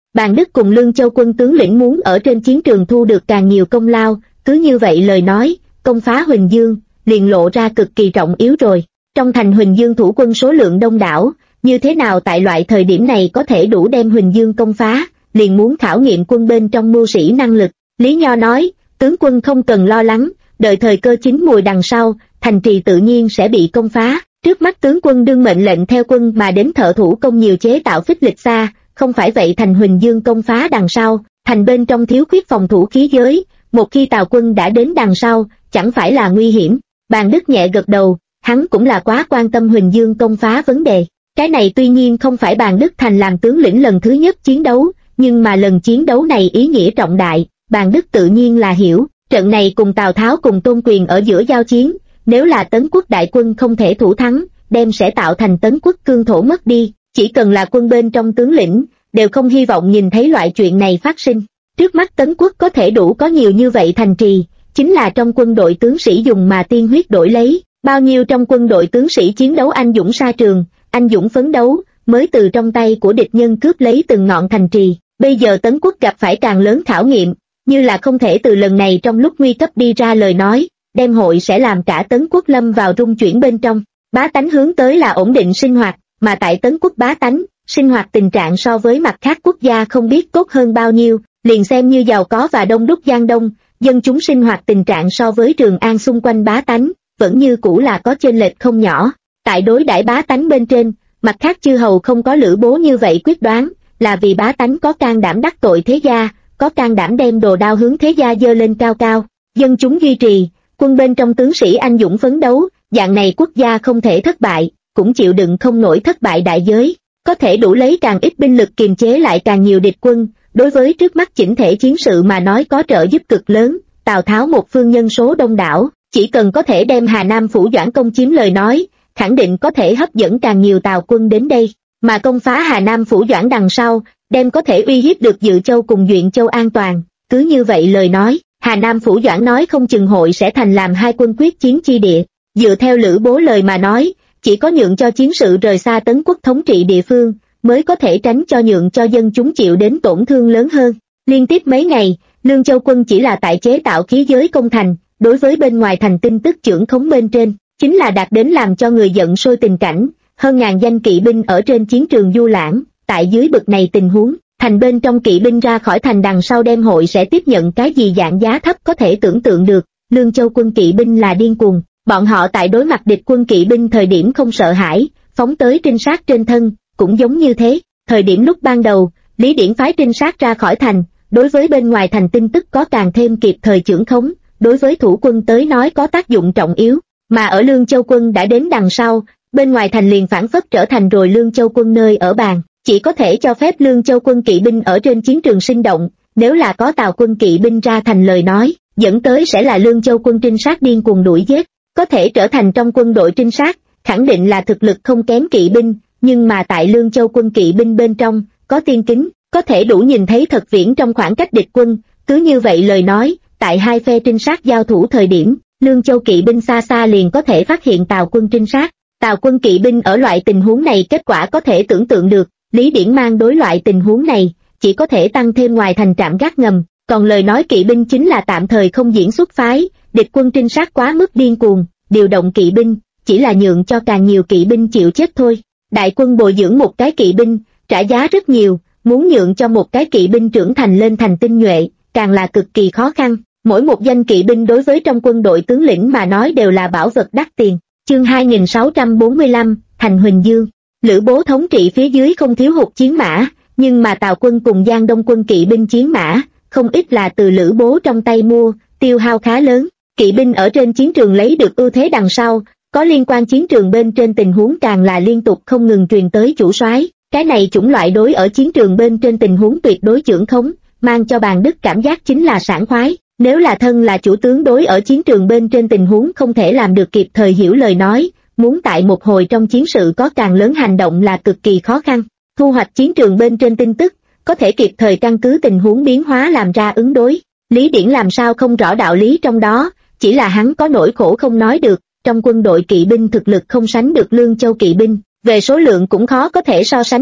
Bàn Đức cùng Lương Châu quân tướng lĩnh muốn ở trên chiến trường thu được càng nhiều công lao, cứ như vậy lời nói, công phá Huỳnh Dương, liền lộ ra cực kỳ trọng yếu rồi. Trong thành Huỳnh Dương thủ quân số lượng đông đảo, như thế nào tại loại thời điểm này có thể đủ đem Huỳnh Dương công phá, liền muốn khảo nghiệm quân bên trong mưu sĩ năng lực. Lý Nho nói, tướng quân không cần lo lắng, đợi thời cơ chín mùi đằng sau, thành trì tự nhiên sẽ bị công phá. Trước mắt tướng quân đương mệnh lệnh theo quân mà đến thợ thủ công nhiều chế tạo phích lịch xa, không phải vậy thành Huỳnh Dương công phá đằng sau, thành bên trong thiếu khuyết phòng thủ khí giới, một khi Tào quân đã đến đằng sau, chẳng phải là nguy hiểm. Bàn Đức nhẹ gật đầu, hắn cũng là quá quan tâm Huỳnh Dương công phá vấn đề. Cái này tuy nhiên không phải Bàn Đức thành làm tướng lĩnh lần thứ nhất chiến đấu, nhưng mà lần chiến đấu này ý nghĩa trọng đại, Bàn Đức tự nhiên là hiểu, trận này cùng Tào Tháo cùng Tôn Quyền ở giữa giao chiến, nếu là Tấn quốc đại quân không thể thủ thắng, đem sẽ tạo thành Tấn quốc cương thổ mất đi, chỉ cần là quân bên trong tướng lĩnh, đều không hy vọng nhìn thấy loại chuyện này phát sinh. Trước mắt Tấn quốc có thể đủ có nhiều như vậy thành trì, chính là trong quân đội tướng sĩ dùng mà tiên huyết đổi lấy, bao nhiêu trong quân đội tướng sĩ chiến đấu anh dũng sa trường, anh dũng phấn đấu, mới từ trong tay của địch nhân cướp lấy từng ngọn thành trì. Bây giờ Tấn quốc gặp phải càng lớn khảo nghiệm, như là không thể từ lần này trong lúc nguy cấp đi ra lời nói, đem hội sẽ làm cả Tấn quốc lâm vào rung chuyển bên trong. Bá tánh hướng tới là ổn định sinh hoạt, mà tại Tấn quốc bá tánh, sinh hoạt tình trạng so với mặt khác quốc gia không biết tốt hơn bao nhiêu, liền xem như giàu có và đông đúc Giang Đông, dân chúng sinh hoạt tình trạng so với Trường An xung quanh bá tánh, vẫn như cũ là có chênh lệch không nhỏ. Tại đối đãi bá tánh bên trên, mặt khác chư hầu không có Lữ Bố như vậy quyết đoán, là vì bá tánh có can đảm đắc tội thế gia, có can đảm đem đồ đao hướng thế gia dơ lên cao cao, dân chúng duy trì, quân bên trong tướng sĩ anh dũng phấn đấu, dạng này quốc gia không thể thất bại, cũng chịu đựng không nổi thất bại đại giới, có thể đủ lấy càng ít binh lực kiềm chế lại càng nhiều địch quân, đối với trước mắt chỉnh thể chiến sự mà nói có trợ giúp cực lớn. Tào Tháo một phương nhân số đông đảo, chỉ cần có thể đem Hà Nam phủ Doãn công chiếm lời nói, khẳng định có thể hấp dẫn càng nhiều Tào quân đến đây, mà công phá Hà Nam phủ Doãn đằng sau, đem có thể uy hiếp được Dự Châu cùng Duyện Châu an toàn. Cứ như vậy lời nói, Hà Nam phủ Doãn nói không chừng hội sẽ thành làm hai quân quyết chiến chi địa. Dựa theo Lữ Bố lời mà nói, chỉ có nhượng cho chiến sự rời xa Tấn quốc thống trị địa phương, mới có thể tránh cho nhượng cho dân chúng chịu đến tổn thương lớn hơn. Liên tiếp mấy ngày, Lương Châu quân chỉ là tại chế tạo khí giới công thành, đối với bên ngoài thành tin tức trưởng khống bên trên, chính là đạt đến làm cho người giận sôi tình cảnh, hơn ngàn danh kỵ binh ở trên chiến trường du lãng. Tại dưới bực này tình huống, thành bên trong kỵ binh ra khỏi thành đằng sau đem hội sẽ tiếp nhận cái gì dạng giá thấp có thể tưởng tượng được. Lương Châu quân kỵ binh là điên cuồng, bọn họ tại đối mặt địch quân kỵ binh thời điểm không sợ hãi, phóng tới trinh sát trên thân, cũng giống như thế. Thời điểm lúc ban đầu, Lý Điển phái trinh sát ra khỏi thành, đối với bên ngoài thành tin tức có càng thêm kịp thời chưởng khống, đối với thủ quân tới nói có tác dụng trọng yếu, mà ở Lương Châu quân đã đến đằng sau, bên ngoài thành liền phản phất trở thành rồi Lương Châu quân nơi ở bàn, chỉ có thể cho phép Lương Châu quân kỵ binh ở trên chiến trường sinh động, nếu là có Tào quân kỵ binh ra thành lời nói, dẫn tới sẽ là Lương Châu quân trinh sát điên cuồng đuổi giết, có thể trở thành trong quân đội trinh sát, khẳng định là thực lực không kém kỵ binh, nhưng mà tại Lương Châu quân kỵ binh bên trong, có tiên kính, có thể đủ nhìn thấy thật viễn trong khoảng cách địch quân, cứ như vậy lời nói, tại hai phe trinh sát giao thủ thời điểm, Lương Châu kỵ binh xa xa liền có thể phát hiện Tào quân trinh sát. Tào quân kỵ binh ở loại tình huống này kết quả có thể tưởng tượng được, Lý Điển mang đối loại tình huống này, chỉ có thể tăng thêm ngoài thành trạm gác ngầm, còn lời nói kỵ binh chính là tạm thời không diễn xuất phái, địch quân trinh sát quá mức điên cuồng, điều động kỵ binh, chỉ là nhượng cho càng nhiều kỵ binh chịu chết thôi. Đại quân bồi dưỡng một cái kỵ binh, trả giá rất nhiều, muốn nhượng cho một cái kỵ binh trưởng thành lên thành tinh nhuệ, càng là cực kỳ khó khăn. Mỗi một danh kỵ binh đối với trong quân đội tướng lĩnh mà nói đều là bảo vật đắt tiền. Chương 2645, thành Huỳnh Dương. Lữ Bố thống trị phía dưới không thiếu hụt chiến mã, nhưng mà Tào quân cùng Giang Đông quân kỵ binh chiến mã, không ít là từ Lữ Bố trong tay mua, tiêu hao khá lớn. Kỵ binh ở trên chiến trường lấy được ưu thế đằng sau, có liên quan chiến trường bên trên tình huống càng là liên tục không ngừng truyền tới chủ soái. Cái này chủng loại đối ở chiến trường bên trên tình huống tuyệt đối chưởng khống, mang cho Bàn Đức cảm giác chính là sảng khoái. Nếu là thân là chủ tướng đối ở chiến trường bên trên tình huống không thể làm được kịp thời hiểu lời nói, muốn tại một hồi trong chiến sự có càng lớn hành động là cực kỳ khó khăn. Thu hoạch chiến trường bên trên tin tức, có thể kịp thời căn cứ tình huống biến hóa làm ra ứng đối. Lý Điển làm sao không rõ đạo lý trong đó, chỉ là hắn có nỗi khổ không nói được, trong quân đội kỵ binh thực lực không sánh được Lương Châu kỵ binh, về số lượng cũng khó có thể so sánh được,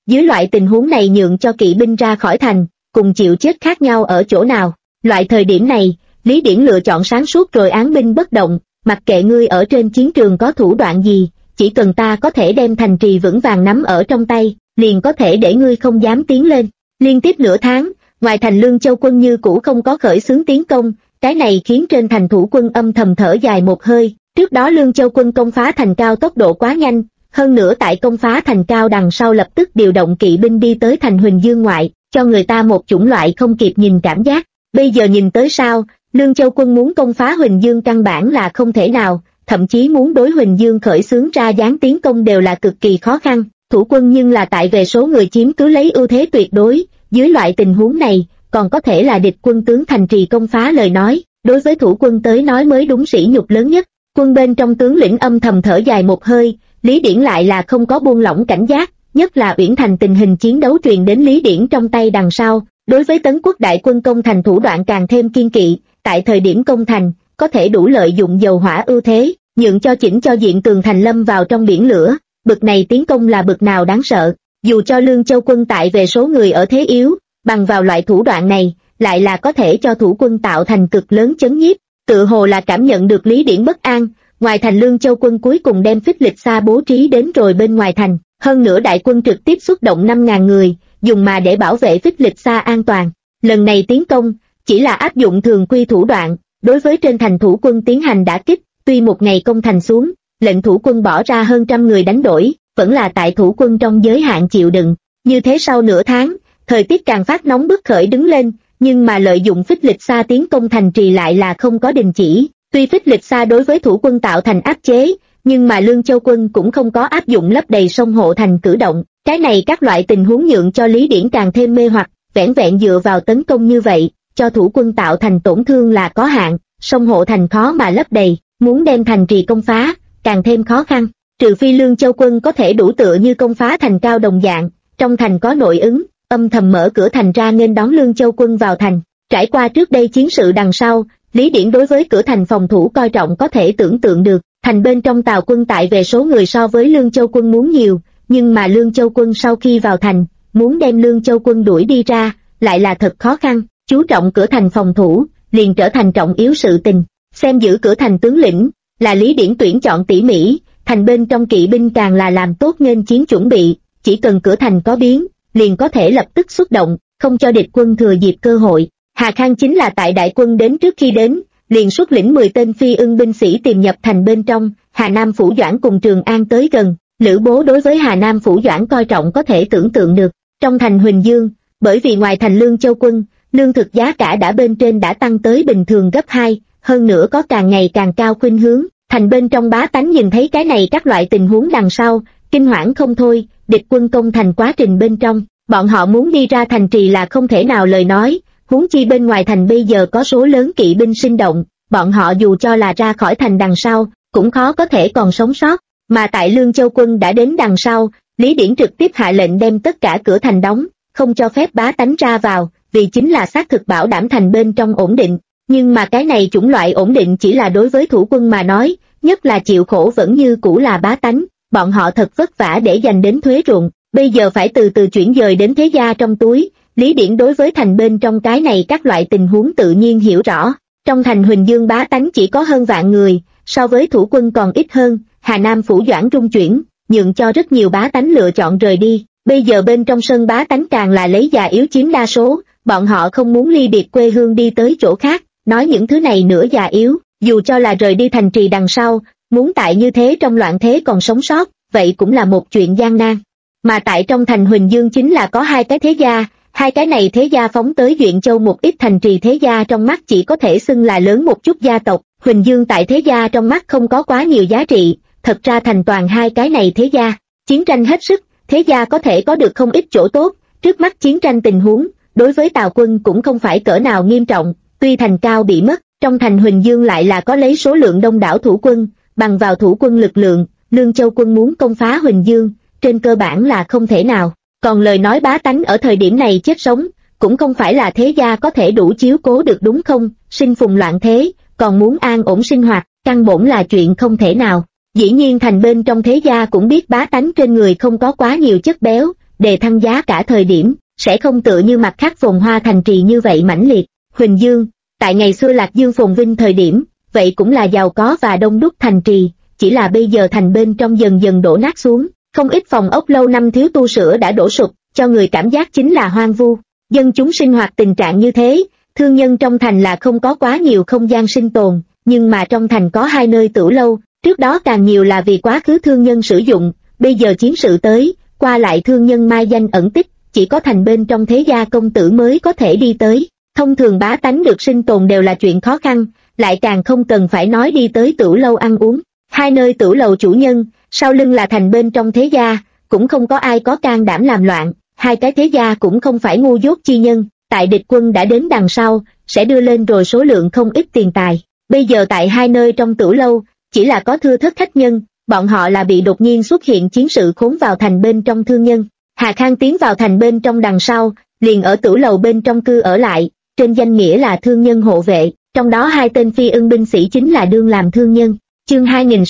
Dưới loại tình huống này nhượng cho kỵ binh ra khỏi thành, cùng chịu chết khác nhau ở chỗ nào? Loại thời điểm này, Lý Điển lựa chọn sáng suốt rồi án binh bất động, mặc kệ ngươi ở trên chiến trường có thủ đoạn gì, chỉ cần ta có thể đem thành trì vững vàng nắm ở trong tay, liền có thể để ngươi không dám tiến lên. Liên tiếp nửa tháng, ngoài thành Lương Châu quân như cũ không có khởi xướng tiến công, cái này khiến trên thành thủ quân âm thầm thở dài một hơi. Trước đó Lương Châu quân công phá thành cao tốc độ quá nhanh, hơn nữa tại công phá thành cao đằng sau lập tức điều động kỵ binh đi tới thành Huỳnh Dương ngoại, cho người ta một chủng loại không kịp nhìn cảm giác. Bây giờ nhìn tới sao, Lương Châu quân muốn công phá Huỳnh Dương căn bản là không thể nào, thậm chí muốn đối Huỳnh Dương khởi xướng ra gián tiến công đều là cực kỳ khó khăn. Thủ quân nhưng là tại về số người chiếm cứ lấy ưu thế tuyệt đối, dưới loại tình huống này, còn có thể là địch quân tướng thành trì công phá lời nói, đối với thủ quân tới nói mới đúng sỉ nhục lớn nhất. Quân bên trong tướng lĩnh âm thầm thở dài một hơi, Lý Điển lại là không có buông lỏng cảnh giác, nhất là Uyển Thành tình hình chiến đấu truyền đến Lý Điển trong tay đằng sau, đối với Tấn Quốc đại quân công thành thủ đoạn càng thêm kiên kỵ, tại thời điểm công thành, có thể đủ lợi dụng dầu hỏa ưu thế, nhượng cho chỉnh cho diện tường thành lâm vào trong biển lửa, bực này tiến công là bực nào đáng sợ. Dù cho Lương Châu quân tại về số người ở thế yếu, bằng vào loại thủ đoạn này, lại là có thể cho thủ quân tạo thành cực lớn chấn nhiếp. Tự hồ là cảm nhận được Lý Điển bất an, ngoài thành Lương Châu quân cuối cùng đem Phích Lịch Sa bố trí đến rồi bên ngoài thành, hơn nữa đại quân trực tiếp xuất động 5.000 người, dùng mà để bảo vệ Phích Lịch Sa an toàn. Lần này tiến công, chỉ là áp dụng thường quy thủ đoạn, đối với trên thành thủ quân tiến hành đả kích, tuy một ngày công thành xuống, lệnh thủ quân bỏ ra hơn 100 người đánh đổi, vẫn là tại thủ quân trong giới hạn chịu đựng. Như thế sau nửa tháng, thời tiết càng phát nóng bức khởi đứng lên, nhưng mà lợi dụng Phích Lịch Sa tiến công thành trì lại là không có đình chỉ. Tuy Phích Lịch Sa đối với thủ quân tạo thành áp chế, nhưng mà Lương Châu quân cũng không có áp dụng lấp đầy sông hộ thành cử động. Cái này các loại tình huống nhượng cho Lý Điển càng thêm mê hoặc, vẻn vẹn dựa vào tấn công như vậy, cho thủ quân tạo thành tổn thương là có hạn, sông hộ thành khó mà lấp đầy, muốn đem thành trì công phá, càng thêm khó khăn. Trừ phi Lương Châu quân có thể đủ tựa như công phá thành cao đồng dạng, trong thành có nội ứng, âm thầm mở cửa thành ra nghênh đón Lương Châu quân vào thành. Trải qua trước đây chiến sự đằng sau, Lý Điển đối với cửa thành phòng thủ coi trọng có thể tưởng tượng được, thành bên trong Tào quân tại về số người so với Lương Châu quân muốn nhiều, nhưng mà Lương Châu quân sau khi vào thành, muốn đem Lương Châu quân đuổi đi ra, lại là thật khó khăn. Chú trọng cửa thành phòng thủ, liền trở thành trọng yếu sự tình. Xem giữ cửa thành tướng lĩnh, là Lý Điển tuyển chọn tỉ mỉ, thành bên trong kỵ binh càng là làm tốt nghênh chiến chuẩn bị, chỉ cần cửa thành có biến, liền có thể lập tức xuất động, không cho địch quân thừa dịp cơ hội. Hà Khang chính là tại đại quân đến trước khi đến, liền xuất lĩnh 10 tên phi ưng binh sĩ tìm nhập thành bên trong. Hà Nam Phủ Doãn cùng Trường An tới gần, Lữ Bố đối với Hà Nam Phủ Doãn coi trọng có thể tưởng tượng được. Trong thành Huỳnh Dương, bởi vì ngoài thành Lương Châu quân, lương thực giá cả đã bên trên đã tăng tới bình thường gấp 2, hơn nữa có càng ngày càng cao khuynh hướng. Thành bên trong bá tánh nhìn thấy cái này các loại tình huống đằng sau, kinh hoảng không thôi. Địch quân công thành quá trình bên trong, bọn họ muốn đi ra thành trì là không thể nào lời nói, huống chi bên ngoài thành bây giờ có số lớn kỵ binh sinh động, bọn họ dù cho là ra khỏi thành đằng sau, cũng khó có thể còn sống sót. Mà tại Lương Châu quân đã đến đằng sau, Lý Điển trực tiếp hạ lệnh đem tất cả cửa thành đóng, không cho phép bá tánh ra vào, vì chính là xác thực bảo đảm thành bên trong ổn định. Nhưng mà cái này chủng loại ổn định chỉ là đối với thủ quân mà nói, nhất là chịu khổ vẫn như cũ là bá tánh, bọn họ thật vất vả để dành đến thuế ruộng, bây giờ phải từ từ chuyển dời đến thế gia trong túi. Lý Điển đối với thành bên trong cái này các loại tình huống tự nhiên hiểu rõ. Trong thành Huỳnh Dương bá tánh chỉ có hơn vạn người, so với thủ quân còn ít hơn. Hà Nam Phủ Doãn rung chuyển, nhượng cho rất nhiều bá tánh lựa chọn rời đi. Bây giờ bên trong sân bá tánh càng là lấy già yếu chiếm đa số, bọn họ không muốn ly biệt quê hương đi tới chỗ khác. Nói những thứ này nữa già yếu, dù cho là rời đi thành trì đằng sau, muốn tại như thế trong loạn thế còn sống sót, vậy cũng là một chuyện gian nan. Mà tại trong thành Huỳnh Dương chính là có hai cái thế gia, hai cái này thế gia phóng tới Duyện Châu một ít thành trì thế gia trong mắt chỉ có thể xưng là lớn một chút gia tộc. Huỳnh Dương tại thế gia trong mắt không có quá nhiều giá trị, thật ra thành toàn hai cái này thế gia. Chiến tranh hết sức, thế gia có thể có được không ít chỗ tốt, trước mắt chiến tranh tình huống, đối với Tào quân cũng không phải cỡ nào nghiêm trọng, tuy thành cao bị mất, trong thành Huỳnh Dương lại là có lấy số lượng đông đảo thủ quân, bằng vào thủ quân lực lượng, Lương Châu quân muốn công phá Huỳnh Dương, trên cơ bản là không thể nào. Còn lời nói bá tánh ở thời điểm này chết sống, cũng không phải là thế gia có thể đủ chiếu cố được đúng không, sinh phùng loạn thế, còn muốn an ổn sinh hoạt, căn bổn là chuyện không thể nào. Dĩ nhiên thành bên trong thế gia cũng biết bá tánh trên người không có quá nhiều chất béo, đề thăng giá cả thời điểm, sẽ không tựa như mặt khác phồn hoa thành trì như vậy mãnh liệt. Huỳnh Dương, tại ngày xưa Lạc Dương phồn vinh thời điểm, vậy cũng là giàu có và đông đúc thành trì, chỉ là bây giờ thành bên trong dần dần đổ nát xuống, không ít phòng ốc lâu năm thiếu tu sửa đã đổ sụp, cho người cảm giác chính là hoang vu. Dân chúng sinh hoạt tình trạng như thế, thương nhân trong thành là không có quá nhiều không gian sinh tồn, nhưng mà trong thành có 2 nơi tửu lâu, trước đó càng nhiều là vì quá khứ thương nhân sử dụng, bây giờ chiến sự tới, qua lại thương nhân mai danh ẩn tích, chỉ có thành bên trong thế gia công tử mới có thể đi tới. Thông thường bá tánh được sinh tồn đều là chuyện khó khăn, lại càng không cần phải nói đi tới tửu lâu ăn uống. 2 nơi tửu lầu chủ nhân, sau lưng là thành bên trong thế gia, cũng không có ai có can đảm làm loạn, 2 cái thế gia cũng không phải ngu dốt chi nhân, tại địch quân đã đến đằng sau, sẽ đưa lên rồi số lượng không ít tiền tài. Bây giờ tại 2 nơi trong tửu lâu, chỉ là có thưa thớt khách nhân, bọn họ là bị đột nhiên xuất hiện chiến sự khốn vào thành bên trong thương nhân. Hà Khang tiến vào thành bên trong đằng sau, liền ở tửu lầu bên trong cư ở lại, trên danh nghĩa là thương nhân hộ vệ, trong đó 2 tên phi ưng binh sĩ chính là đương làm thương nhân. Chương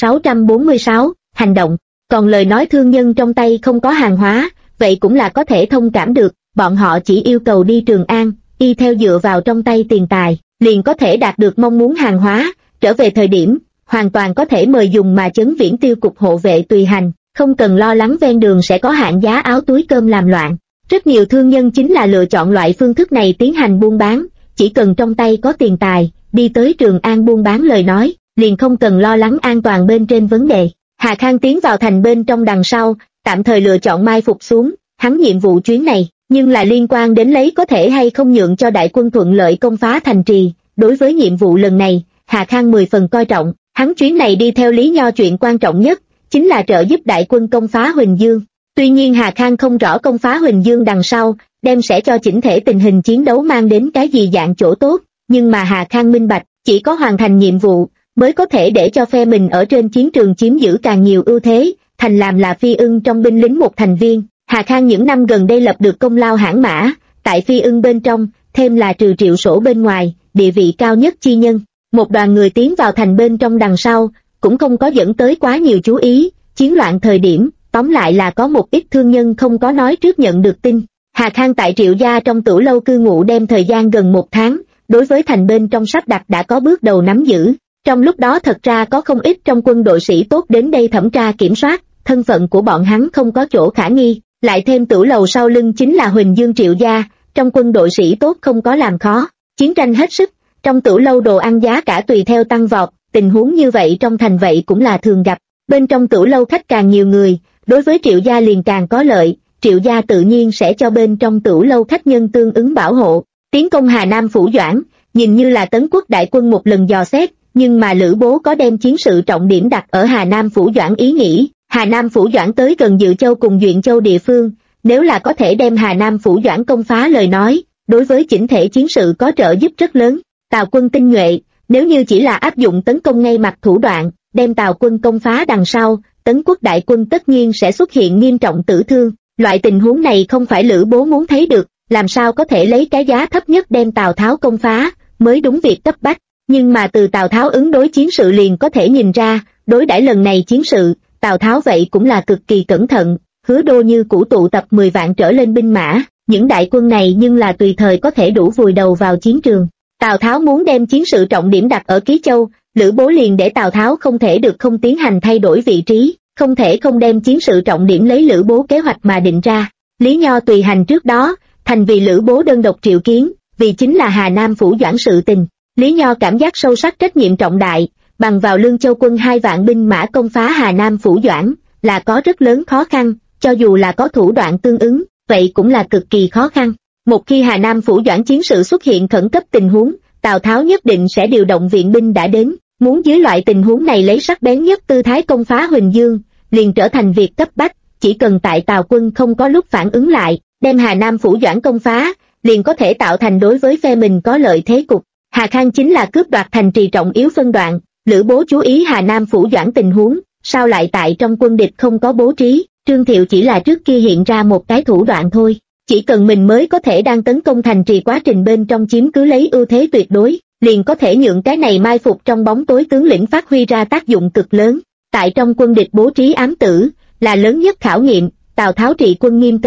2646, hành động. Còn lời nói thương nhân trong tay không có hàng hóa, vậy cũng là có thể thông cảm được, bọn họ chỉ yêu cầu đi Trường An, y theo dựa vào trong tay tiền tài, liền có thể đạt được mong muốn hàng hóa, trở về thời điểm, hoàn toàn có thể mời dùng mà Chấn Viễn Tiêu cục hộ vệ tùy hành, không cần lo lắng ven đường sẽ có hạng giá áo túi cơm làm loạn. Rất nhiều thương nhân chính là lựa chọn loại phương thức này tiến hành buôn bán, chỉ cần trong tay có tiền tài, đi tới Trường An buôn bán lời nói, liền không cần lo lắng an toàn bên trên vấn đề. Hà Khang tiến vào thành bên trong đằng sau, tạm thời lựa chọn mai phục xuống, hắn nhiệm vụ chuyến này, nhưng là liên quan đến lấy có thể hay không nhượng cho đại quân thuận lợi công phá thành trì. Đối với nhiệm vụ lần này, Hà Khang 10 phần coi trọng, hắn chuyến này đi theo Lý Nho chuyện quan trọng nhất, chính là trợ giúp đại quân công phá Huỳnh Dương. Tuy nhiên Hà Khang không rõ công phá Huỳnh Dương đằng sau, đem sẽ cho chỉnh thể tình hình chiến đấu mang đến cái gì dạng chỗ tốt, nhưng mà Hà Khang minh bạch, chỉ có hoàn thành nhiệm vụ, mới có thể để cho phe mình ở trên chiến trường chiếm giữ càng nhiều ưu thế, thành làm là phi ưng trong binh lính một thành viên. Hà Khang những năm gần đây lập được công lao hãn mã, tại phi ưng bên trong, thêm là trừ Triệu Sổ bên ngoài, địa vị cao nhất chi nhân. Một đoàn người tiến vào thành bên trong đằng sau, cũng không có dẫn tới quá nhiều chú ý, chiến loạn thời điểm, tóm lại là có một ít thương nhân không có nói trước nhận được tin. Hà Khang tại Triệu gia trong tửu lâu cư ngụ đem thời gian gần 1 tháng, đối với thành bên trong sắp đặt đã có bước đầu nắm giữ. Trong lúc đó thật ra có không ít trong quân đội sĩ tốt đến đây thẩm tra kiểm soát, thân phận của bọn hắn không có chỗ khả nghi, lại thêm tửu lầu sau lưng chính là Huỳnh Dương Triệu gia, trong quân đội sĩ tốt không có làm khó. Chiến tranh hết sức, trong tửu lâu đồ ăn giá cả tùy theo tăng vọt, tình huống như vậy trong thành vậy cũng là thường gặp. Bên trong tửu lâu khách càng nhiều người, đối với Triệu gia liền càng có lợi, Triệu gia tự nhiên sẽ cho bên trong tửu lâu khách nhân tương ứng bảo hộ. Tiến công Hà Nam Phủ Doãn, nhìn như là Tấn Quốc đại quân một lần dò xét, nhưng mà Lữ Bố có đem chiến sự trọng điểm đặt ở Hà Nam Phủ Doãn ý nghĩ. Hà Nam Phủ Doãn tới gần Dự Châu cùng Duyện Châu địa phương, nếu là có thể đem Hà Nam Phủ Doãn công phá lời nói, đối với chỉnh thể chiến sự có trợ giúp rất lớn. Tào quân tinh nhuệ, nếu như chỉ là áp dụng tấn công ngay mặt thủ đoạn, đem Tào quân công phá đằng sau, Tấn Quốc đại quân tất nhiên sẽ xuất hiện nghiêm trọng tử thương. Loại tình huống này không phải Lữ Bố muốn thấy được, làm sao có thể lấy cái giá thấp nhất đem Tào Tháo công phá, mới đúng việc cấp bách. Nhưng mà từ Tào Tháo ứng đối chiến sự liền có thể nhìn ra, đối đãi lần này chiến sự, Tào Tháo vậy cũng là cực kỳ cẩn thận, Hứa Đô như cũ tụ tập 10 vạn trở lên binh mã, những đại quân này nhưng là tùy thời có thể đủ vùi đầu vào chiến trường. Tào Tháo muốn đem chiến sự trọng điểm đặt ở Ký Châu, Lữ Bố liền để Tào Tháo không thể được không tiến hành thay đổi vị trí, không thể không đem chiến sự trọng điểm lấy Lữ Bố kế hoạch mà định ra. Lý Nho tùy hành trước đó, thành vì Lữ Bố đơn độc triệu kiến, vì chính là Hà Nam Phủ Doãn sự tình. Lý Nho cảm giác sâu sắc trách nhiệm trọng đại, bằng vào Lương Châu quân 2 vạn binh mã công phá Hà Nam Phủ Doãn, là có rất lớn khó khăn, cho dù là có thủ đoạn tương ứng, vậy cũng là cực kỳ khó khăn. Một khi Hà Nam Phủ Doãn chiến sự xuất hiện khẩn cấp tình huống, Tào Tháo nhất định sẽ điều động viện binh đã đến, muốn dưới loại tình huống này lấy sắc bén nhất tư thái công phá Huỳnh Dương, liền trở thành việc cấp bách, chỉ cần tại Tào quân không có lúc phản ứng lại, đem Hà Nam Phủ Doãn công phá, liền có thể tạo thành đối với phe mình có lợi thế cục. Hà Khang chính là cướp đoạt thành trì trọng yếu phân đoạn, Lữ Bố chú ý Hà Nam Phủ Doãn tình huống, sao lại tại trong quân địch không có bố trí, Trương Thiệu chỉ là trước kia hiện ra một cái thủ đoạn thôi, chỉ cần mình mới có thể đang tấn công thành trì quá trình bên trong chiếm cứ lấy ưu thế tuyệt đối, liền có thể nhượng cái này mai phục trong bóng tối tướng lĩnh phát huy ra tác dụng cực lớn. Tại trong quân địch bố trí ám tử, là lớn nhất khảo nghiệm, Tào Tháo trị quân nghiêm cấm,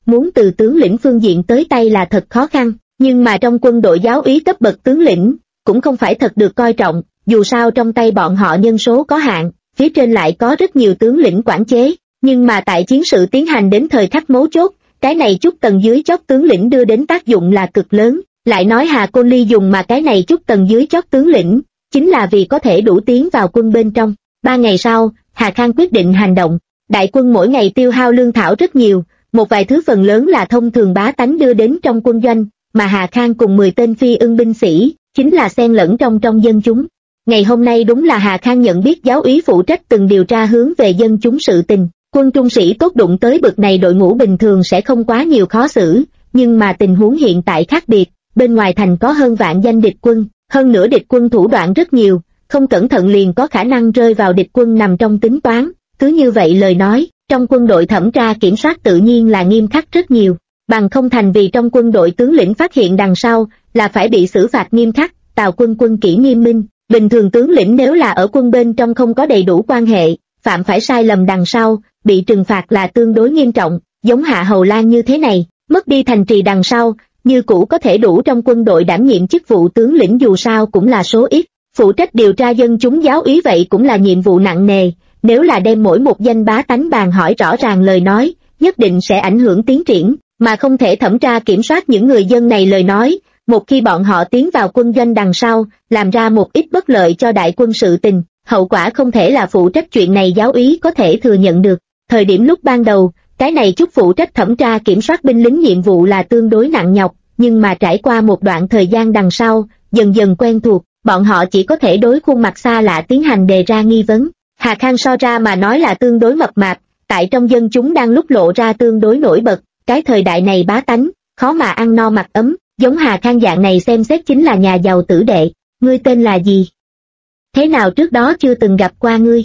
muốn từ tướng lĩnh phương diện tới tay là thật khó khăn, nhưng mà trong quân đội giáo úy cấp bậc tướng lĩnh, cũng không phải thật được coi trọng, dù sao trong tay bọn họ nhân số có hạn, phía trên lại có rất nhiều tướng lĩnh quản chế, nhưng mà tại chiến sự tiến hành đến thời khắc mấu chốt, cái này chút tầng dưới chót tướng lĩnh đưa đến tác dụng là cực lớn, lại nói Hà Côn Ly dùng mà cái này chút tầng dưới chót tướng lĩnh, chính là vì có thể đủ tiến vào quân bên trong. 3 ngày sau, Hà Khang quyết định hành động, đại quân mỗi ngày tiêu hao lương thảo rất nhiều, một vài thứ phần lớn là thông thường bá tánh đưa đến trong quân doanh, mà Hà Khang cùng 10 tên phi ưng binh sĩ, chính là xen lẫn trong dân chúng. Ngày hôm nay đúng là Hà Khang nhận biết giáo úy phụ trách từng điều tra hướng về dân chúng sự tình, quân trung sĩ tốt đụng tới bực này đội ngũ bình thường sẽ không quá nhiều khó xử, nhưng mà tình huống hiện tại khác biệt, bên ngoài thành có hơn vạn danh địch quân, hơn nữa địch quân thủ đoạn rất nhiều, không cẩn thận liền có khả năng rơi vào địch quân nằm trong tính toán, cứ như vậy lời nói, trong quân đội thẩm tra kiểm soát tự nhiên là nghiêm khắc rất nhiều, bằng không thành vì trong quân đội tướng lĩnh phát hiện đằng sau, là phải bị xử phạt nghiêm khắc, Tào quân kỷ nghiêm minh, bình thường tướng lĩnh nếu là ở quân bên trong không có đầy đủ quan hệ, phạm phải sai lầm đằng sau, bị trừng phạt là tương đối nghiêm trọng, giống Hạ Hầu Lan như thế này, mất đi thành trì đằng sau, như cũ có thể đủ trong quân đội đảm nhiệm chức vụ tướng lĩnh dù sao cũng là số ít, phụ trách điều tra dân chúng giáo úy vậy cũng là nhiệm vụ nặng nề, nếu là đem mỗi một danh bá tánh bàn hỏi rõ ràng lời nói, nhất định sẽ ảnh hưởng tiến triển, mà không thể thẩm tra kiểm soát những người dân này lời nói, một khi bọn họ tiến vào quân doanh đằng sau, làm ra một ít bất lợi cho đại quân sự tình, hậu quả không thể là phụ trách chuyện này giáo úy có thể thừa nhận được. Thời điểm lúc ban đầu, cái này chút phụ trách thẩm tra kiểm soát binh lính nhiệm vụ là tương đối nặng nhọc, nhưng mà trải qua một đoạn thời gian đằng sau, dần dần quen thuộc, bọn họ chỉ có thể đối khuôn mặt xa lạ tiến hành đề ra nghi vấn. Hà Khang so ra mà nói là tương đối mập mạp, tại trong dân chúng đang lúc lộ ra tương đối nổi bật, cái thời đại này bá tánh, khó mà ăn no mặc ấm, giống Hà Khang dạng này xem xét chính là nhà giàu tử đệ. Ngươi tên là gì? Thế nào trước đó chưa từng gặp qua ngươi?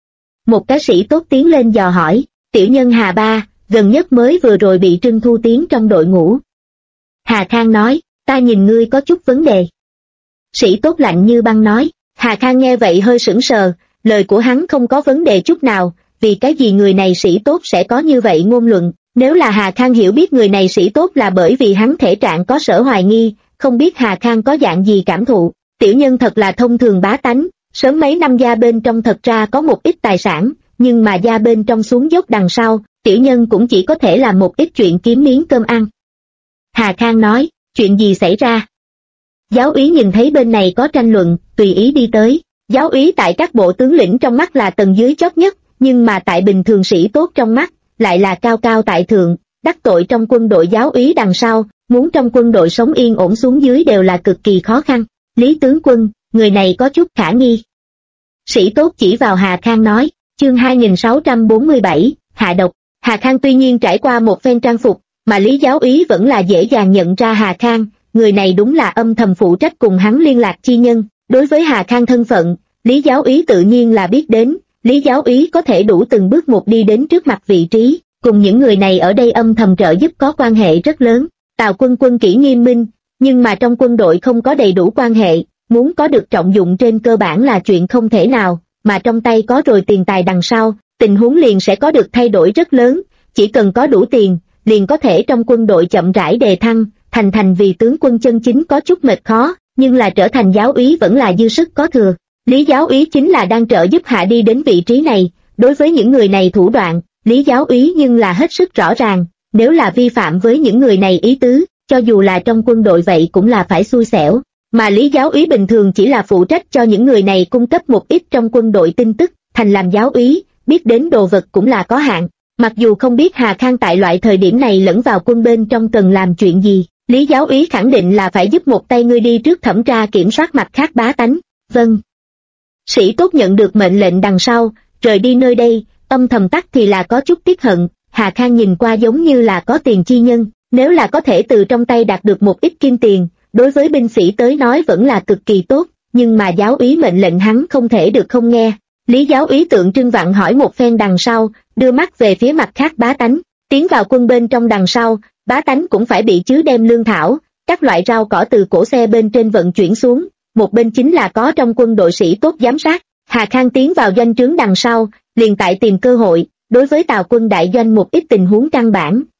Một cái sĩ tốt tiến lên dò hỏi, tiểu nhân Hà Ba, gần nhất mới vừa rồi bị trưng thu tiến trong đội ngũ. Hà Khang nói, ta nhìn ngươi có chút vấn đề. Sĩ tốt lạnh như băng nói, Hà Khang nghe vậy hơi sững sờ, lời của hắn không có vấn đề chút nào, vì cái gì người này sĩ tốt sẽ có như vậy ngôn luận, nếu là Hà Khang hiểu biết người này sĩ tốt là bởi vì hắn thể trạng có sở hoài nghi, không biết Hà Khang có dạng gì cảm thụ, tiểu nhân thật là thông thường bá tánh, sớm mấy năm gia bên trong thật ra có một ít tài sản, nhưng mà gia bên trong xuống dốc đằng sau, tiểu nhân cũng chỉ có thể làm một ít chuyện kiếm miếng cơm ăn. Hà Khang nói, chuyện gì xảy ra? Giáo úy nhìn thấy bên này có tranh luận, tùy ý đi tới. Giáo úy tại các bộ tướng lĩnh trong mắt là tầng dưới chót nhất, nhưng mà tại bình thường sĩ tốt trong mắt, lại là cao cao tại thượng, đắc tội trong quân đội giáo úy đằng sau, muốn trong quân đội sống yên ổn xuống dưới đều là cực kỳ khó khăn. Lý tướng quân, người này có chút khả nghi. Sĩ tốt chỉ vào Hà Khang nói, chương 2647, hạ độc. Hà Khang tuy nhiên trải qua một phen trang phục, mà Lý giáo úy vẫn là dễ dàng nhận ra Hà Khang, người này đúng là âm thầm phụ trách cùng hắn liên lạc chi nhân. Đối với Hà Khang thân phận, Lý giáo úy tự nhiên là biết đến, Lý giáo úy có thể đủ từng bước một đi đến trước mặt vị trí, cùng những người này ở đây âm thầm trợ giúp có quan hệ rất lớn. Tào quân kỷ nghiêm minh, nhưng mà trong quân đội không có đầy đủ quan hệ, muốn có được trọng dụng trên cơ bản là chuyện không thể nào, mà trong tay có rồi tiền tài đằng sau, tình huống liền sẽ có được thay đổi rất lớn, chỉ cần có đủ tiền, liền có thể trong quân đội chậm rãi đề thăng, thành vì tướng quân chân chính có chút mệt khó, nhưng là trở thành giáo úy vẫn là dư sức có thừa. Lý giáo úy chính là đang trợ giúp hạ đi đến vị trí này, đối với những người này thủ đoạn, Lý giáo úy nhưng là hết sức rõ ràng, nếu là vi phạm với những người này ý tứ, cho dù là trong quân đội vậy cũng là phải xui xẻo, mà Lý giáo úy bình thường chỉ là phụ trách cho những người này cung cấp một ít trong quân đội tin tức, thành làm giáo úy, biết đến đồ vật cũng là có hạn, mặc dù không biết Hà Khang tại loại thời điểm này lẫn vào quân bên trong cần làm chuyện gì, Lý giáo úy khẳng định là phải giúp một tay ngươi đi trước thẩm tra kiểm soát mặt khác bá tánh. Vâng. Sĩ tốt nhận được mệnh lệnh đằng sau, rời đi nơi đây, âm thầm tắc thì là có chút tiếc hận, Hà Khang nhìn qua giống như là có tiền chi nhân, nếu là có thể từ trong tay đạt được một ít kim tiền, đối với binh sĩ tới nói vẫn là cực kỳ tốt, nhưng mà giáo úy mệnh lệnh hắn không thể được không nghe. Lý giáo úy tượng trưng vặn hỏi một phen đằng sau, đưa mắt về phía mặt khác bá tánh, tiến vào quân bên trong đằng sau, bá tánh cũng phải bị chứ đem lương thảo, các loại rau cỏ từ cổ xe bên trên vận chuyển xuống, một bên chính là có trong quân đội sĩ tốt giám sát. Hà Khang tiến vào doanh trướng đằng sau, liền tại tìm cơ hội, đối với Tào quân đại doanh một ít tình huống căn bản,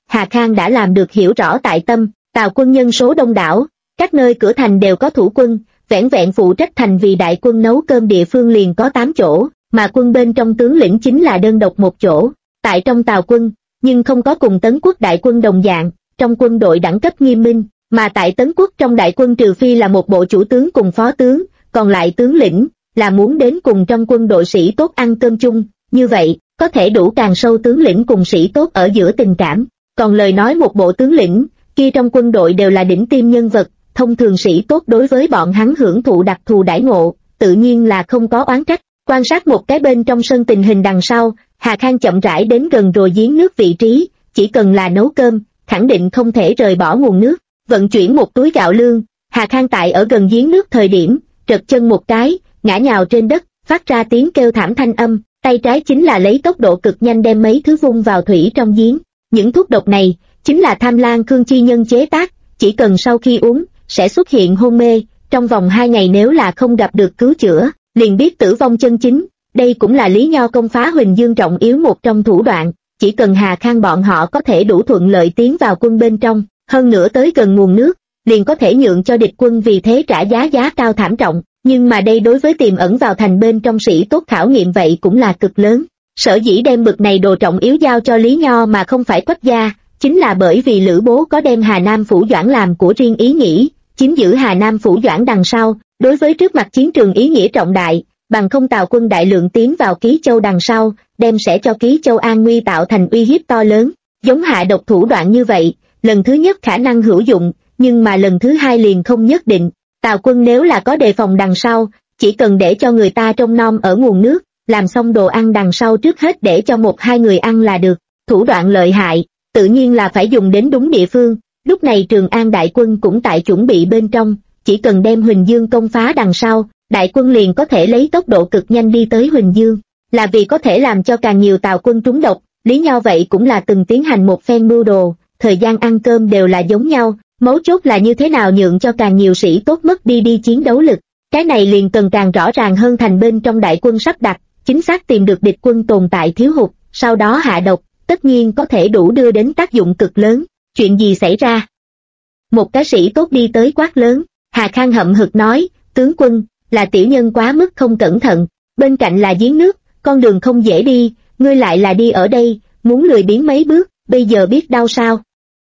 Hà Khang đã làm được hiểu rõ tại tâm. Tào quân nhân số đông đảo, các nơi cửa thành đều có thủ quân, vẻn vẹn phụ trách thành vì đại quân nấu cơm địa phương liền có 8 chỗ, mà quân bên trong tướng lĩnh chính là đơn độc một chỗ. Tại trong Tào quân, nhưng không có cùng Tấn Quốc đại quân đồng dạng, trong quân đội đẳng cấp nghiêm minh, mà tại Tấn Quốc trong đại quân trừ phi là một bộ chủ tướng cùng phó tướng, còn lại tướng lĩnh là muốn đến cùng trong quân đội sĩ tốt ăn cơm chung, như vậy có thể đủ càng sâu tướng lĩnh cùng sĩ tốt ở giữa tình cảm. Còn lời nói một bộ tướng lĩnh kia trong quân đội đều là đỉnh tiêm nhân vật, thông thường sĩ tốt đối với bọn hắn hưởng thụ đặc thù đãi ngộ, tự nhiên là không có oán trách. Quan sát một cái bên trong sân tình hình đằng sau, Hà Khang chậm rãi đến gần rồi giếng nước vị trí, chỉ cần là nấu cơm, khẳng định không thể rời bỏ nguồn nước. Vận chuyển một túi gạo lương, Hà Khang tại ở gần giếng nước thời điểm, trật chân một cái, ngã nhào trên đất, phát ra tiếng kêu thảm thanh âm, tay trái chính là lấy tốc độ cực nhanh đem mấy thứ vung vào thủy trong giếng. Những thuốc độc này, chính là Tham Lang Khương chi nhân chế tác, chỉ cần sau khi uống, sẽ xuất hiện hôn mê, trong vòng 2 ngày nếu là không gặp được cứu chữa, liền biết tử vong chân chính. Đây cũng là Lý Nho công phá Huỳnh Dương trọng yếu một trong thủ đoạn, chỉ cần Hà Khang bọn họ có thể đủ thuận lợi tiến vào quân bên trong, hơn nữa tới gần nguồn nước, liền có thể nhượng cho địch quân vì thế trả giá cao thảm trọng, nhưng mà đây đối với tiềm ẩn vào thành bên trong sĩ tốt khảo nghiệm vậy cũng là cực lớn. Sở dĩ đem bực này đồ trọng yếu giao cho Lý Nho mà không phải Quách gia, chính là bởi vì Lữ Bố có đem Hà Nam Phủ Doãn làm của riêng ý nghĩ, chiếm giữ Hà Nam Phủ Doãn đằng sau, đối với trước mặt chiến trường ý nghĩa trọng đại, bằng không Tào quân đại lượng tiến vào Ký Châu đằng sau, đem sẽ cho Ký Châu an nguy tạo thành uy hiếp to lớn. Giống hạ độc thủ đoạn như vậy, lần thứ nhất khả năng hữu dụng, nhưng mà lần thứ hai liền không nhất định. Tào quân nếu là có đề phòng đằng sau, chỉ cần để cho người ta trông nom ở nguồn nước, làm xong đồ ăn đằng sau trước hết để cho 1-2 người ăn là được. Thủ đoạn lợi hại, tự nhiên là phải dùng đến đúng địa phương. Lúc này Trường An đại quân cũng tại chuẩn bị bên trong, chỉ cần đem Huỳnh Dương công phá đằng sau, đại quân liền có thể lấy tốc độ cực nhanh đi tới Huỳnh Dương. Là vì có thể làm cho càng nhiều Tào quân trúng độc, Lý Nho vậy cũng là từng tiến hành một phen mưu đồ, thời gian ăn cơm đều là giống nhau, mấu chốt là như thế nào nhượng cho càng nhiều sĩ tốt mất đi chiến đấu lực. Cái này liền cần càng rõ ràng hơn thành bên trong đại quân sắp đặt, chính xác tìm được địch quân tồn tại thiếu hụt, sau đó hạ độc, tất nhiên có thể đủ đưa đến tác dụng cực lớn. Chuyện gì xảy ra? Một cái sĩ tốt đi tới quát lớn. Hà Khang hậm hực nói, tướng quân, là tiểu nhân quá mức không cẩn thận, bên cạnh là giếng nước, con đường không dễ đi, ngươi lại là đi ở đây, muốn lười biếng mấy bước, bây giờ biết đau sao?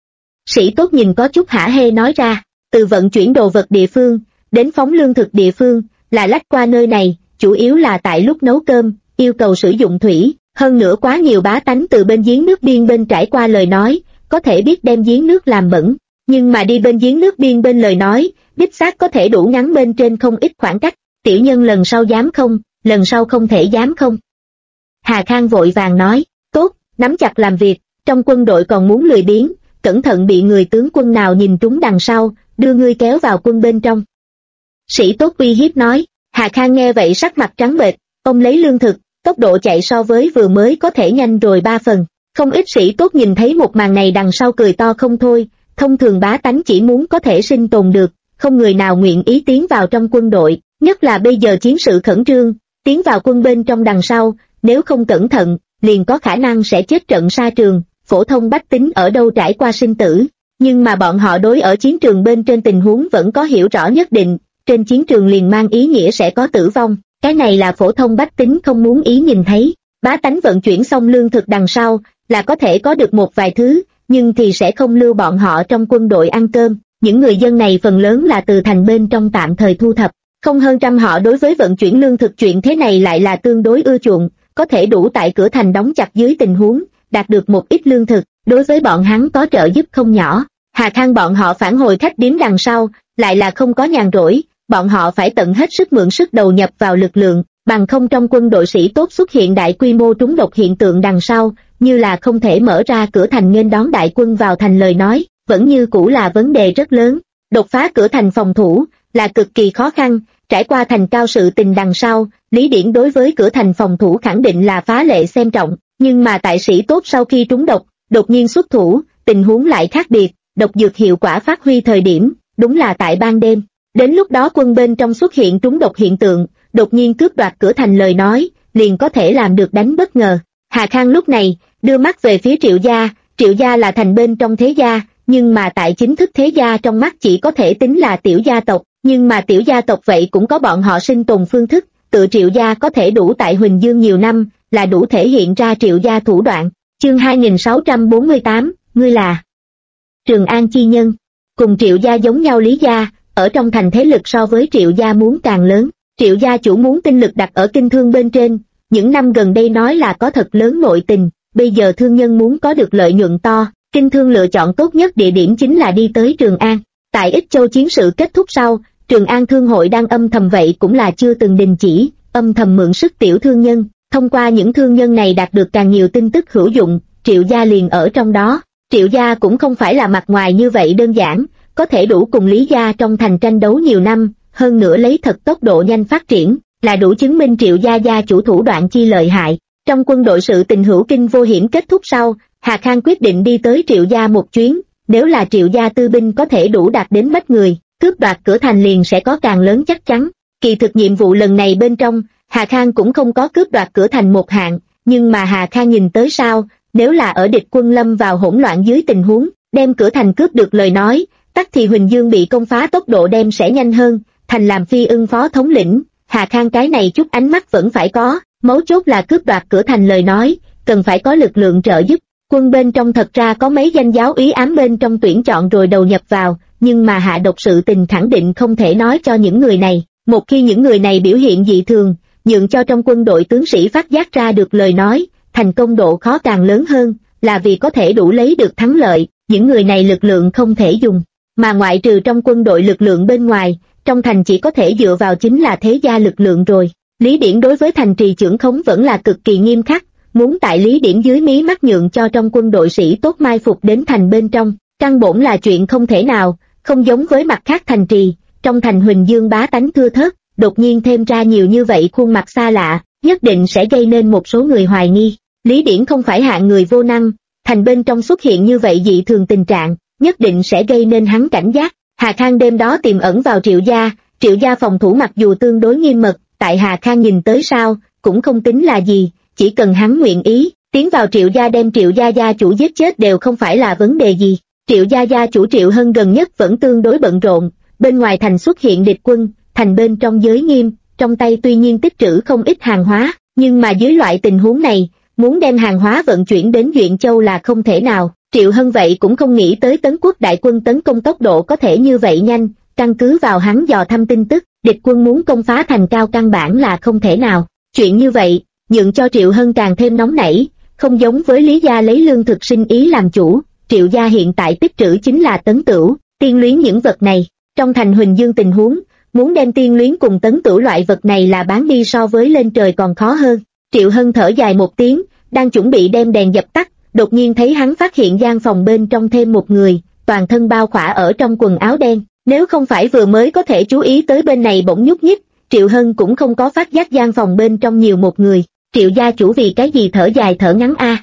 Sĩ tốt nhìn có chút hả hê nói ra, từ vận chuyển đồ vật địa phương, đến phóng lương thực địa phương, là lách qua nơi này, chủ yếu là tại lúc nấu cơm, yêu cầu sử dụng thủy, hơn nữa quá nhiều bá tánh từ bên giếng nước biên bên trải qua lời nói, có thể biết đem giếng nước làm bẩn, nhưng mà đi bên giếng nước biên bên lời nói, đích xác có thể đủ ngắn bên trên không ít khoảng cách. Tiểu nhân lần sau dám không, lần sau không thể dám không. Hà Khang vội vàng nói, tốt, nắm chặt làm việc, trong quân đội còn muốn lười biếng, cẩn thận bị người tướng quân nào nhìn trúng đằng sau, đưa ngươi kéo vào quân bên trong. Sĩ tốt uy hiếp nói. Hà Khang nghe vậy sắc mặt trắng bệch, ông lấy lương thực, tốc độ chạy so với vừa mới có thể nhanh rồi 3 phần. Không ít sĩ tốt nhìn thấy một màn này đằng sau cười to không thôi, thông thường bá tánh chỉ muốn có thể sinh tồn được, không người nào nguyện ý tiến vào trong quân đội, nhất là bây giờ chiến sự khẩn trương, tiến vào quân bên trong đằng sau, nếu không cẩn thận, liền có khả năng sẽ chết trận sa trường, phổ thông bách tính ở đâu trải qua sinh tử. Nhưng mà bọn họ đối ở chiến trường bên trên tình huống vẫn có hiểu rõ nhất định, trên chiến trường liền mang ý nghĩa sẽ có tử vong, cái này là phổ thông bách tính không muốn ý nhìn thấy. Bá tánh vận chuyển xong lương thực đằng sau, là có thể có được một vài thứ, nhưng thì sẽ không lưu bọn họ trong quân đội ăn cơm. Những người dân này phần lớn là từ thành bên trong tạm thời thu thập, không hơn trăm họ đối với vận chuyển lương thực chuyện thế này lại là tương đối ưa chuộng, có thể đủ tại cửa thành đóng chặt dưới tình huống, đạt được một ít lương thực, đối với bọn hắn có trợ giúp không nhỏ. Hà Khang bọn họ phản hồi khách điếm đằng sau, lại là không có nhàn rỗi, bọn họ phải tận hết sức mượn sức đầu nhập vào lực lượng, bằng không trong quân đội sĩ tốt xuất hiện đại quy mô trúng độc hiện tượng đằng sau, như là không thể mở ra cửa thành nghênh đón đại quân vào thành lời nói, vẫn như cũ là vấn đề rất lớn. Đột phá cửa thành phòng thủ là cực kỳ khó khăn, trải qua thành cao sự tình đằng sau, Lý Điển đối với cửa thành phòng thủ khẳng định là phá lệ xem trọng, nhưng mà tại sĩ tốt sau khi trúng độc, đột nhiên xuất thủ, tình huống lại khác biệt, độc dược hiệu quả phát huy thời điểm, đúng là tại ban đêm. Đến lúc đó quân bên trong xuất hiện trúng độc hiện tượng, đột nhiên cướp đoạt cửa thành lời nói, liền có thể làm được đánh bất ngờ. Hà Khang lúc này, đưa mắt về phía Triệu gia, Triệu gia là thành bên trong thế gia, nhưng mà tại chính thức thế gia trong mắt chỉ có thể tính là tiểu gia tộc, nhưng mà tiểu gia tộc vậy cũng có bọn họ sinh tồn phương thức, tự Triệu gia có thể đủ tại Huỳnh Dương nhiều năm, là đủ thể hiện ra Triệu gia thủ đoạn. Chương 2648, ngươi là Trường An chi nhân. Cùng Triệu gia giống nhau Lý gia, ở trong thành thế lực so với Triệu gia muốn càng lớn. Triệu gia chủ muốn tinh lực đặt ở kinh thương bên trên, những năm gần đây nói là có thật lớn nội tình, bây giờ thương nhân muốn có được lợi nhuận to, kinh thương lựa chọn tốt nhất địa điểm chính là đi tới Trường An. Tại Ích Châu chiến sự kết thúc sau, Trường An Thương hội đang âm thầm vậy cũng là chưa từng đình chỉ, âm thầm mượn sức tiểu thương nhân, thông qua những thương nhân này đạt được càng nhiều tin tức hữu dụng, Triệu gia liền ở trong đó. Triệu gia cũng không phải là mặt ngoài như vậy đơn giản, có thể đủ cùng Lý gia trong thành tranh đấu nhiều năm, hơn nữa lấy thật tốc độ nhanh phát triển, là đủ chứng minh Triệu gia gia chủ thủ đoạn chi lợi hại. Trong quân đội sự tình hữu kinh vô hiểm kết thúc sau, Hà Khang quyết định đi tới Triệu gia một chuyến, nếu là Triệu gia tư binh có thể đủ đạt đến bách người, cướp đoạt cửa thành liền sẽ có càng lớn chắc chắn. Kỳ thực nhiệm vụ lần này bên trong, Hà Khang cũng không có cướp đoạt cửa thành một hạng, nhưng mà Hà Khang nhìn tới sao, nếu là ở địch quân lâm vào hỗn loạn dưới tình huống, đem cửa thành cướp được lời nói, tắc thì Huỳnh Dương bị công phá tốc độ đem sẽ nhanh hơn, thành làm Phi Ưng phó thống lĩnh, Hà Khang cái này chút ánh mắt vẫn phải có, mấu chốt là cướp đoạt cửa thành lời nói, cần phải có lực lượng trợ giúp. Quân bên trong thật ra có mấy danh giáo úy ám bên trong tuyển chọn rồi đầu nhập vào, nhưng mà hạ độc sự tình khẳng định không thể nói cho những người này, một khi những người này biểu hiện dị thường, nhượng cho trong quân đội tướng sĩ phát giác ra được lời nói, thành công độ khó càng lớn hơn, là vì có thể đủ lấy được thắng lợi, những người này lực lượng không thể dùng, mà ngoại trừ trong quân đội lực lượng bên ngoài, trong thành chỉ có thể dựa vào chính là thế gia lực lượng rồi. Lý Điển đối với thành trì chưởng khống vẫn là cực kỳ nghiêm khắc, muốn tại Lý Điển dưới mí mắt nhượng cho trong quân đội sĩ tốt mai phục đến thành bên trong, căn bổn là chuyện không thể nào, không giống với mặt khác thành trì, trong thành Huỳnh Dương bá tánh thưa thớt, đột nhiên thêm ra nhiều như vậy khuôn mặt xa lạ, nhất định sẽ gây nên một số người hoài nghi. Lý Điển không phải hạng người vô năng, thành bên trong xuất hiện như vậy dị thường tình trạng, nhất định sẽ gây nên hắn cảnh giác. Hà Khang đêm đó tiềm ẩn vào Triệu gia phòng thủ mặc dù tương đối nghiêm mật, tại Hà Khang nhìn tới sao, cũng không tính là gì, chỉ cần hắn nguyện ý, tiến vào Triệu gia đem Triệu gia gia chủ giết chết đều không phải là vấn đề gì. Triệu gia gia chủ Triệu Hân gần nhất vẫn tương đối bận rộn, bên ngoài thành xuất hiện địch quân, thành bên trong giới nghiêm, trong tay tuy nhiên tích trữ không ít hàng hóa, nhưng mà dưới loại tình huống này, muốn đem hàng hóa vận chuyển đến Duyện Châu là không thể nào. Triệu Hân vậy cũng không nghĩ tới Tấn Quốc đại quân tấn công tốc độ có thể như vậy nhanh, căn cứ vào hắn dò thăm tin tức, địch quân muốn công phá thành cao căn bản là không thể nào. Chuyện như vậy, nhượng cho Triệu Hân càng thêm nóng nảy, không giống với Lý gia lấy lương thực sinh ý làm chủ, Triệu gia hiện tại tích trữ chính là tấn tửu, tiên luyến những vật này. Trong thành Huỳnh Dương tình huống, muốn đem tiên luyến cùng tấn tửu loại vật này là bán đi so với lên trời còn khó hơn. Triệu Hân thở dài một tiếng, đang chuẩn bị đem đèn dập tắt, đột nhiên thấy hắn phát hiện gian phòng bên trong thêm một người, toàn thân bao khỏa ở trong quần áo đen. Nếu không phải vừa mới có thể chú ý tới bên này bỗng nhúc nhích, Triệu Hân cũng không có phát giác gian phòng bên trong nhiều một người. Triệu gia chủ vì cái gì thở dài thở ngắn a?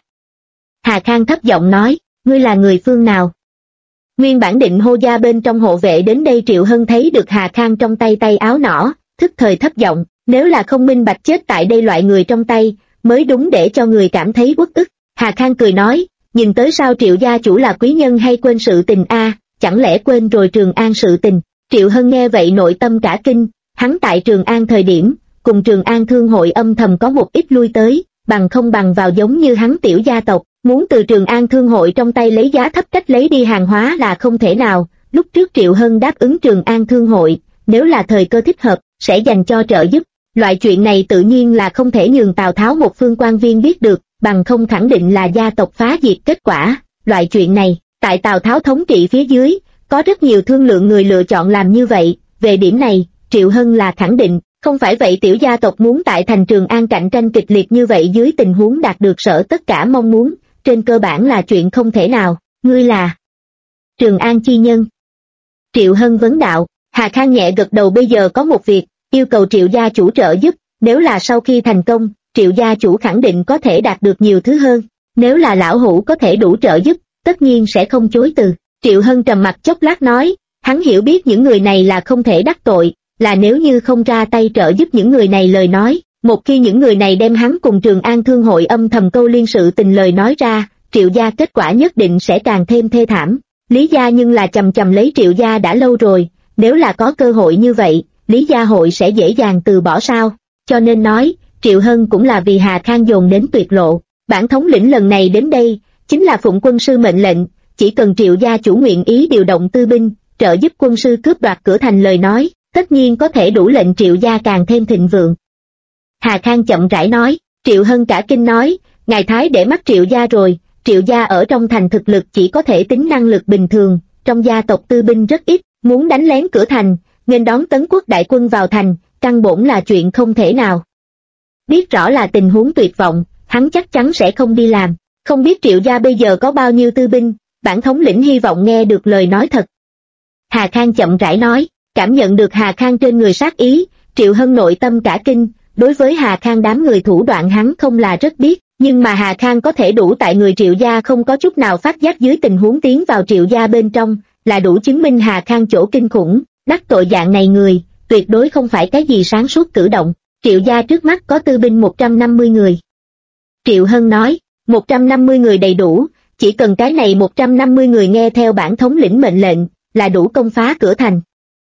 Hà Khang thấp giọng nói, ngươi là người phương nào? Nguyên bản định hô gia bên trong hộ vệ đến đây. Triệu Hân thấy được Hà Khang trong tay tay áo nỏ, thức thời thấp giọng, nếu là không minh bạch chết tại đây loại người trong tay, mới đúng để cho người cảm thấy uất ức. Hà Khang cười nói, nhìn tới sao Triệu gia chủ là quý nhân hay quên sự tình a? Chẳng lẽ quên rồi Trường An sự tình? Triệu Hân nghe vậy nội tâm cả kinh, hắn tại Trường An thời điểm, cùng Trường An thương hội âm thầm có một ít lui tới, bằng không bằng vào giống như hắn tiểu gia tộc, muốn từ Trường An thương hội trong tay lấy giá thấp cách lấy đi hàng hóa là không thể nào. Lúc trước Triệu Hân đáp ứng Trường An thương hội, nếu là thời cơ thích hợp, sẽ dành cho trợ giúp. Loại chuyện này tự nhiên là không thể nhường Tào Tháo một phương quan viên biết được, bằng không khẳng định là gia tộc phá diệt kết quả. Loại chuyện này, tại Tào Tháo thống trị phía dưới, có rất nhiều thương lượng người lựa chọn làm như vậy, về điểm này, Triệu Hân là khẳng định, không phải vậy tiểu gia tộc muốn tại thành Trường An cạnh tranh kịch liệt như vậy dưới tình huống đạt được sở tất cả mong muốn, trên cơ bản là chuyện không thể nào. Ngươi là Trường An chi nhân. Triệu Hân vấn đạo. Hà Khang nhẹ gật đầu, bây giờ có một việc, yêu cầu Triệu gia chủ trợ giúp, nếu là sau khi thành công, Triệu gia chủ khẳng định có thể đạt được nhiều thứ hơn, nếu là lão hữu có thể đủ trợ giúp, tất nhiên sẽ không chối từ. Triệu Hân trầm mặt chốc lát nói, hắn hiểu biết những người này là không thể đắc tội, là nếu như không ra tay trợ giúp những người này lời nói, một khi những người này đem hắn cùng Trường An thương hội âm thầm câu liên sự tình lời nói ra, Triệu gia kết quả nhất định sẽ càng thêm thê thảm. Lý gia nhưng là chầm chầm lấy Triệu gia đã lâu rồi, nếu là có cơ hội như vậy, Lý gia hội sẽ dễ dàng từ bỏ sao? Cho nên nói, Triệu Hân cũng là vì Hà Khang dồn đến tuyệt lộ. Bản thống lĩnh lần này đến đây, chính là phụng quân sư mệnh lệnh, chỉ cần Triệu gia chủ nguyện ý điều động tư binh, trợ giúp quân sư cướp đoạt cửa thành lời nói, tất nhiên có thể đủ lệnh Triệu gia càng thêm thịnh vượng. Hà Khang chậm rãi nói. Triệu Hân cả kinh nói, ngài thái để mắt Triệu gia rồi. Triệu gia ở trong thành thực lực chỉ có thể tính năng lực bình thường, trong gia tộc tư binh rất ít, muốn đánh lén cửa thành, nghênh đón Tấn quốc đại quân vào thành, căn bổn là chuyện không thể nào. Biết rõ là tình huống tuyệt vọng, hắn chắc chắn sẽ không đi làm. Không biết Triệu gia bây giờ có bao nhiêu tư binh, bản thống lĩnh hy vọng nghe được lời nói thật. Hà Khang chậm rãi nói, cảm nhận được Hà Khang trên người sát ý, Triệu Hân nội tâm cả kinh, đối với Hà Khang đám người thủ đoạn hắn không là rất biết, nhưng mà Hà Khang có thể đủ tại người Triệu gia không có chút nào phát giác dưới tình huống tiến vào Triệu gia bên trong, là đủ chứng minh Hà Khang chỗ kinh khủng, đắc tội dạng này người, tuyệt đối không phải cái gì sáng suốt cử động. Triệu gia trước mắt có tư binh 150 người. Triệu Hân nói, 150 người đầy đủ, chỉ cần cái này 150 người nghe theo bản thống lĩnh mệnh lệnh, là đủ công phá cửa thành.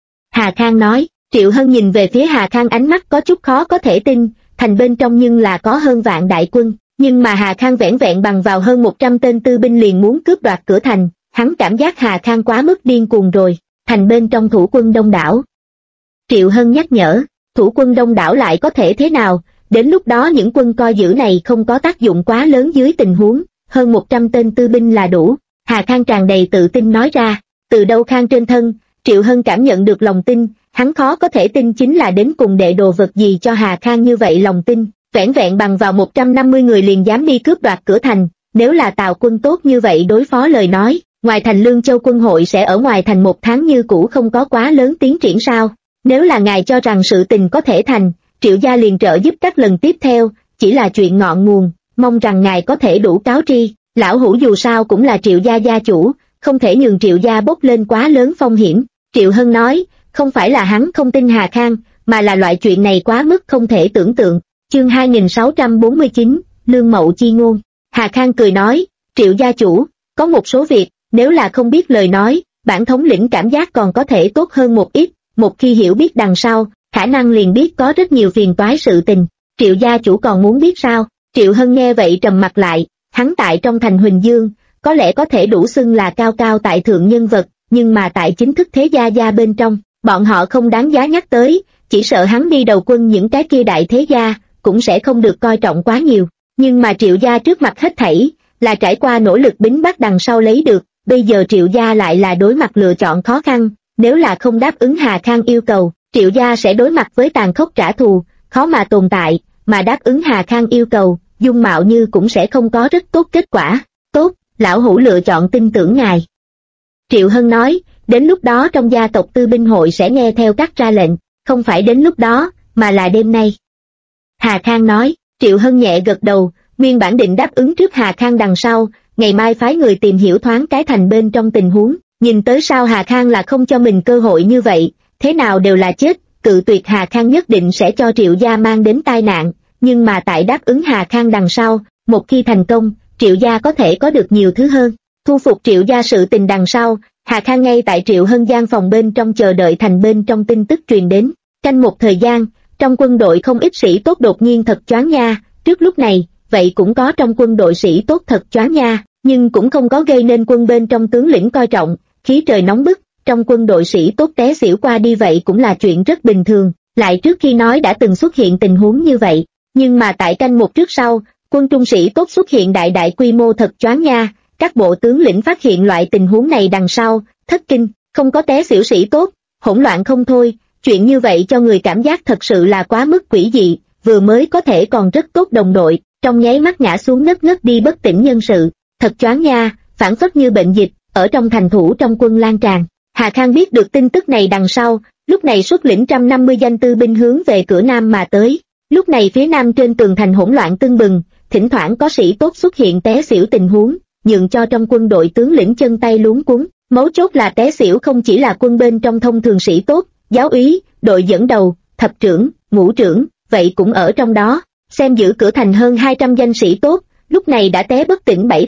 Hà Khang nói. Triệu Hân nhìn về phía Hà Khang ánh mắt có chút khó có thể tin, thành bên trong nhưng là có hơn vạn đại quân, nhưng mà Hà Khang vẻn vẹn bằng vào hơn 100 tên tư binh liền muốn cướp đoạt cửa thành, hắn cảm giác Hà Khang quá mức điên cuồng rồi, thành bên trong thủ quân đông đảo. Triệu Hân nhắc nhở, thủ quân đông đảo lại có thể thế nào, đến lúc đó những quân coi giữ này không có tác dụng quá lớn dưới tình huống, hơn 100 tên tư binh là đủ. Hà Khang tràn đầy tự tin nói ra, từ đâu Khang trên thân, Triệu Hân cảm nhận được lòng tin. Hắn khó có thể tin chính là đến cùng đệ đồ vật gì cho Hà Khang như vậy lòng tin, vẻn vẹn bằng vào 150 người liền dám đi cướp đoạt cửa thành, nếu là Tào quân tốt như vậy đối phó lời nói, ngoài thành Lương Châu quân hội sẽ ở ngoài thành 1 tháng như cũ không có quá lớn tiến triển sao? Nếu là ngài cho rằng sự tình có thể thành, Triệu gia liền trợ giúp các lần tiếp theo, chỉ là chuyện ngọn nguồn, mong rằng ngài có thể đủ cáo tri, lão hữu dù sao cũng là Triệu gia gia chủ, không thể nhường Triệu gia bốc lên quá lớn phong hiểm. Triệu Hân nói, không phải là hắn không tin Hà Khang, mà là loại chuyện này quá mức không thể tưởng tượng. Chương 2649, Lương Mậu chi ngôn. Hà Khang cười nói, Triệu gia chủ, có một số việc, nếu là không biết lời nói, bản thống lĩnh cảm giác còn có thể tốt hơn một ít, một khi hiểu biết đằng sau, khả năng liền biết có rất nhiều phiền toái sự tình. Triệu gia chủ còn muốn biết sao? Triệu Hân nghe vậy trầm mặt lại, hắn tại trong thành Huỳnh Dương, có lẽ có thể đủ xưng là cao cao tại thượng nhân vật, nhưng mà tại chính thức thế gia bên trong, bọn họ không đáng giá nhắc tới, chỉ sợ hắn đi đầu quân những cái kia đại thế gia, cũng sẽ không được coi trọng quá nhiều. Nhưng mà Triệu gia trước mặt hết thảy, là trải qua nỗ lực bính bắt đằng sau lấy được, bây giờ Triệu gia lại là đối mặt lựa chọn khó khăn, nếu là không đáp ứng Hà Khang yêu cầu, Triệu gia sẽ đối mặt với tàn khốc trả thù, khó mà tồn tại, mà đáp ứng Hà Khang yêu cầu, dung mạo như cũng sẽ không có rất tốt kết quả. Tốt, lão hữu lựa chọn tin tưởng ngài. Triệu Hân nói, đến lúc đó trong gia tộc tư binh hội sẽ nghe theo các ra lệnh, không phải đến lúc đó, mà là đêm nay. Hà Khang nói, Triệu Hân nhẹ gật đầu, nguyên bản định đáp ứng trước Hà Khang đằng sau, ngày mai phái người tìm hiểu thoáng cái thành bên trong tình huống, nhìn tới sao Hà Khang là không cho mình cơ hội như vậy, thế nào đều là chết, cự tuyệt Hà Khang nhất định sẽ cho Triệu gia mang đến tai nạn, nhưng mà tại đáp ứng Hà Khang đằng sau, một khi thành công, Triệu gia có thể có được nhiều thứ hơn. Thu phục Triệu gia sự tình đằng sau, Hà Khang ngay tại Triệu Hân gian phòng bên trong chờ đợi thành bên trong tin tức truyền đến. Canh một thời gian, trong quân đội không ít sĩ tốt đột nhiên thật choáng nha, trước lúc này, vậy cũng có trong quân đội sĩ tốt thật choáng nha, nhưng cũng không có gây nên quân bên trong tướng lĩnh coi trọng, khí trời nóng bức, trong quân đội sĩ tốt té xỉu qua đi vậy cũng là chuyện rất bình thường, lại trước khi nói đã từng xuất hiện tình huống như vậy, nhưng mà tại canh một trước sau, quân trung sĩ tốt xuất hiện đại quy mô thật choáng nha. Các bộ tướng lĩnh phát hiện loại tình huống này đằng sau, thất kinh, không có té xỉu sĩ tốt, hỗn loạn không thôi, chuyện như vậy cho người cảm giác thật sự là quá mức quỷ dị, vừa mới có thể còn rất tốt đồng đội, trong nháy mắt ngã xuống ngất đi bất tỉnh nhân sự, thật choáng nha, phản phất như bệnh dịch, ở trong thành thủ trong quân lan tràn. Hà Khang biết được tin tức này đằng sau, lúc này xuất lĩnh 150 danh tư binh hướng về cửa nam mà tới, lúc này phía nam trên tường thành hỗn loạn tưng bừng, thỉnh thoảng có sĩ tốt xuất hiện té xỉu tình huống, nhượng cho trong quân đội tướng lĩnh chân tay luống cuống, mấu chốt là té xỉu không chỉ là quân bên trong thông thường sĩ tốt, giáo úy, đội dẫn đầu, thập trưởng, ngũ trưởng, vậy cũng ở trong đó, xem giữ cửa thành hơn 200 danh sĩ tốt, lúc này đã té bất tỉnh bảy thành,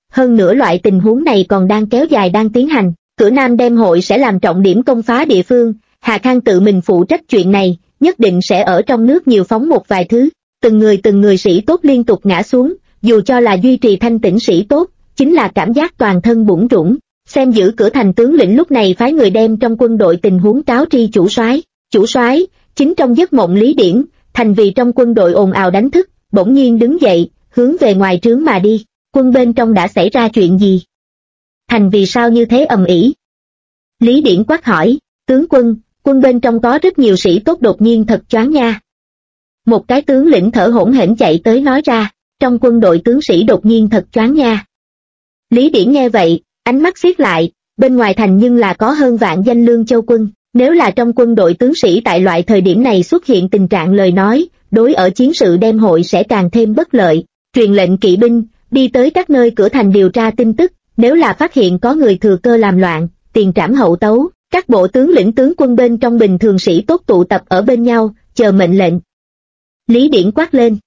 hơn nữa loại tình huống này còn đang kéo dài đang tiến hành. Cửa Nam đem hội sẽ làm trọng điểm công phá địa phương, Hà Khang tự mình phụ trách chuyện này, nhất định sẽ ở trong nước nhiều phóng một vài thứ. Từng người sĩ tốt liên tục ngã xuống, dù cho là duy trì thanh tĩnh sĩ tốt, chính là cảm giác toàn thân bủn rủn. Xem giữ cửa thành tướng lĩnh lúc này phái người đem trong quân đội tình huống cáo tri chủ soái. Chủ soái, chính trong giấc mộng Lý Điển, thành vì trong quân đội ồn ào đánh thức, bỗng nhiên đứng dậy, hướng về ngoài trướng mà đi. Quân bên trong đã xảy ra chuyện gì? Thành vì sao như thế ầm ĩ? Lý Điển quát hỏi, tướng quân bên trong có rất nhiều sĩ tốt đột nhiên thật choáng nha. Một cái tướng lĩnh thở hổn hển chạy tới nói ra, trong quân đội tướng sĩ đột nhiên thật choáng nha. Lý Điển nghe vậy, ánh mắt siết lại, bên ngoài thành nhưng là có hơn vạn danh Lương Châu quân, nếu là trong quân đội tướng sĩ tại loại thời điểm này xuất hiện tình trạng lời nói, đối ở chiến sự đem hội sẽ càng thêm bất lợi. Truyền lệnh kỵ binh, đi tới các nơi cửa thành điều tra tin tức, nếu là phát hiện có người thừa cơ làm loạn, tiền trảm hậu tấu. Các bộ tướng lĩnh tướng quân bên trong bình thường sĩ tốt tụ tập ở bên nhau, chờ mệnh lệnh. Lý Điển quát lên,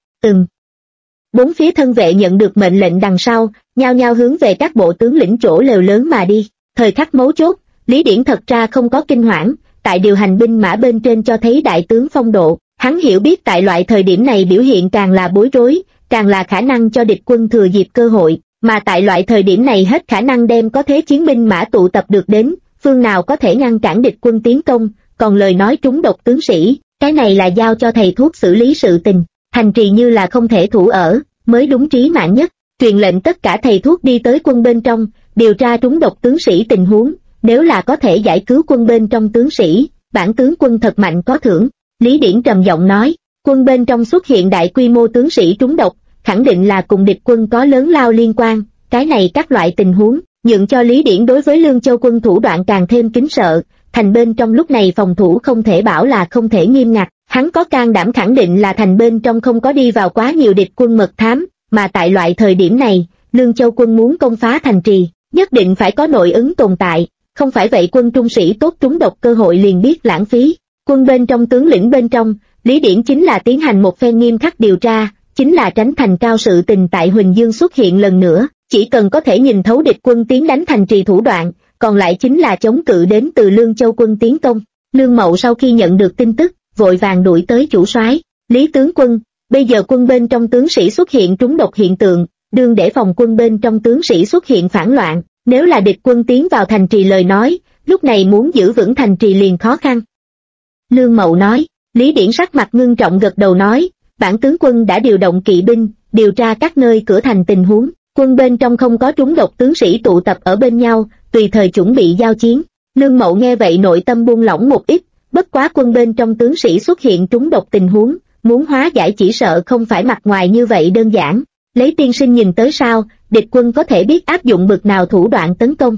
Bốn phía thân vệ nhận được mệnh lệnh đằng sau, nhao nhao hướng về các bộ tướng lĩnh chỗ lều lớn mà đi. Thời khắc mấu chốt, Lý Điển thật ra không có kinh hoảng, tại điều hành binh mã bên trên cho thấy đại tướng phong độ. Hắn hiểu biết tại loại thời điểm này biểu hiện càng là bối rối, càng là khả năng cho địch quân thừa dịp cơ hội, mà tại loại thời điểm này hết khả năng đem có thế chiến binh mã tụ tập được đến, phương nào có thể ngăn cản địch quân tiến công, còn lời nói trúng độc tướng sĩ, cái này là giao cho thầy thuốc xử lý sự tình, thành trì như là không thể thủ ở, mới đúng trí mạng nhất. Truyền lệnh tất cả thầy thuốc đi tới quân bên trong, điều tra trúng độc tướng sĩ tình huống, nếu là có thể giải cứu quân bên trong tướng sĩ, bản tướng quân thật mạnh có thưởng. Lý Điển trầm giọng nói, quân bên trong xuất hiện đại quy mô tướng sĩ trúng độc, khẳng định là cùng địch quân có lớn lao liên quan, cái này các loại tình huống, nhượng cho Lý Điển đối với Lương Châu quân thủ đoạn càng thêm kính sợ, thành bên trong lúc này phòng thủ không thể bảo là không thể nghiêm ngặt, hắn có can đảm khẳng định là thành bên trong không có đi vào quá nhiều địch quân mật thám, mà tại loại thời điểm này, Lương Châu quân muốn công phá thành trì, nhất định phải có nội ứng tồn tại, không phải vậy quân trung sĩ tốt trúng độc cơ hội liền biết lãng phí. Quân bên trong tướng lĩnh bên trong, Lý Điển chính là tiến hành một phen nghiêm khắc điều tra, chính là tránh thành cao sự tình tại Huỳnh Dương xuất hiện lần nữa, chỉ cần có thể nhìn thấu địch quân tiến đánh thành trì thủ đoạn, còn lại chính là chống cự đến từ Lương Châu quân tiến công. Lương Mậu sau khi nhận được tin tức, vội vàng đuổi tới chủ soái, Lý tướng quân, bây giờ quân bên trong tướng sĩ xuất hiện trúng độc hiện tượng, đương để phòng quân bên trong tướng sĩ xuất hiện phản loạn, nếu là địch quân tiến vào thành trì lời nói, lúc này muốn giữ vững thành trì liền khó khăn. Lương Mậu nói, Lý Điển sắc mặt ngưng trọng gật đầu nói, bản tướng quân đã điều động kỵ binh, điều tra các nơi cửa thành tình huống, quân bên trong không có trúng độc tướng sĩ tụ tập ở bên nhau, tùy thời chuẩn bị giao chiến. Lương Mậu nghe vậy nội tâm buông lỏng một ít, bất quá quân bên trong tướng sĩ xuất hiện trúng độc tình huống, muốn hóa giải chỉ sợ không phải mặt ngoài như vậy đơn giản. Lấy tiên sinh nhìn tới sao, địch quân có thể biết áp dụng bực nào thủ đoạn tấn công.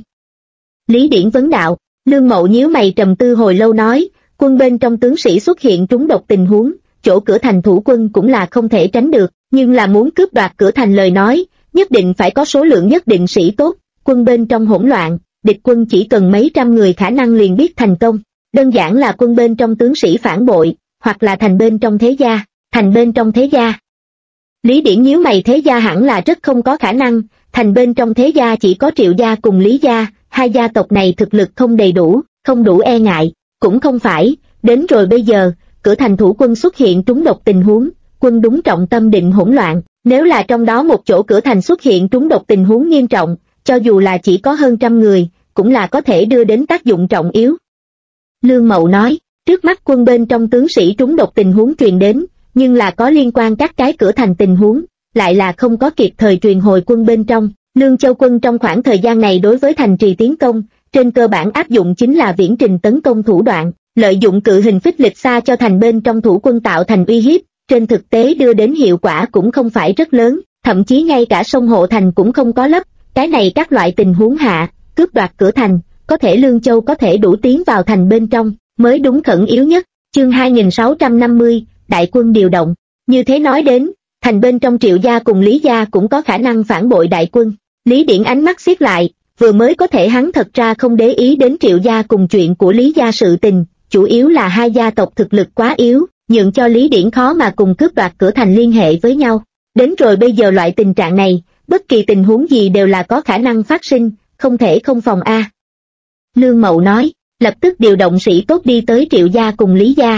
Lý Điển vấn đạo, Lương Mậu nhíu mày trầm tư hồi lâu nói, quân bên trong tướng sĩ xuất hiện trúng độc tình huống, chỗ cửa thành thủ quân cũng là không thể tránh được, nhưng là muốn cướp đoạt cửa thành lời nói, nhất định phải có số lượng nhất định sĩ tốt, quân bên trong hỗn loạn, địch quân chỉ cần mấy trăm người khả năng liền biết thành công, đơn giản là quân bên trong tướng sĩ phản bội, hoặc là thành bên trong thế gia, thành bên trong thế gia. Lý Điển nhíu mày, thế gia hẳn là rất không có khả năng, thành bên trong thế gia chỉ có Triệu gia cùng Lý gia, hai gia tộc này thực lực không đầy đủ, không đủ e ngại, cũng không phải, đến rồi bây giờ, cửa thành thủ quân xuất hiện trúng độc tình huống, quân đúng trọng tâm định hỗn loạn, nếu là trong đó một chỗ cửa thành xuất hiện trúng độc tình huống nghiêm trọng, cho dù là chỉ có hơn trăm người, cũng là có thể đưa đến tác dụng trọng yếu. Lương Mậu nói, trước mắt quân bên trong tướng sĩ trúng độc tình huống truyền đến, nhưng là có liên quan các cái cửa thành tình huống, lại là không có kịp thời truyền hồi quân bên trong. Lương Châu quân trong khoảng thời gian này đối với thành trì tiến công, trên cơ bản áp dụng chính là viễn trình tấn công thủ đoạn, lợi dụng cự hình phích lịch xa cho thành bên trong thủ quân tạo thành uy hiếp, trên thực tế đưa đến hiệu quả cũng không phải rất lớn, thậm chí ngay cả sông hộ thành cũng không có lấp, cái này các loại tình huống hạ, cướp đoạt cửa thành, có thể Lương Châu có thể đủ tiến vào thành bên trong, mới đúng khẩn yếu nhất. Chương 2650, đại quân điều động, như thế nói đến, thành bên trong Triệu gia cùng Lý gia cũng có khả năng phản bội đại quân. Lý Điển ánh mắt siết lại, vừa mới có thể hắn thật ra không để ý đến Triệu gia cùng chuyện của Lý gia sự tình, chủ yếu là hai gia tộc thực lực quá yếu, nhượng cho Lý Điển khó mà cùng cướp đoạt cửa thành liên hệ với nhau. Đến rồi bây giờ loại tình trạng này, bất kỳ tình huống gì đều là có khả năng phát sinh, không thể không phòng a. Lương Mậu nói, lập tức điều động sĩ tốt đi tới Triệu gia cùng Lý gia.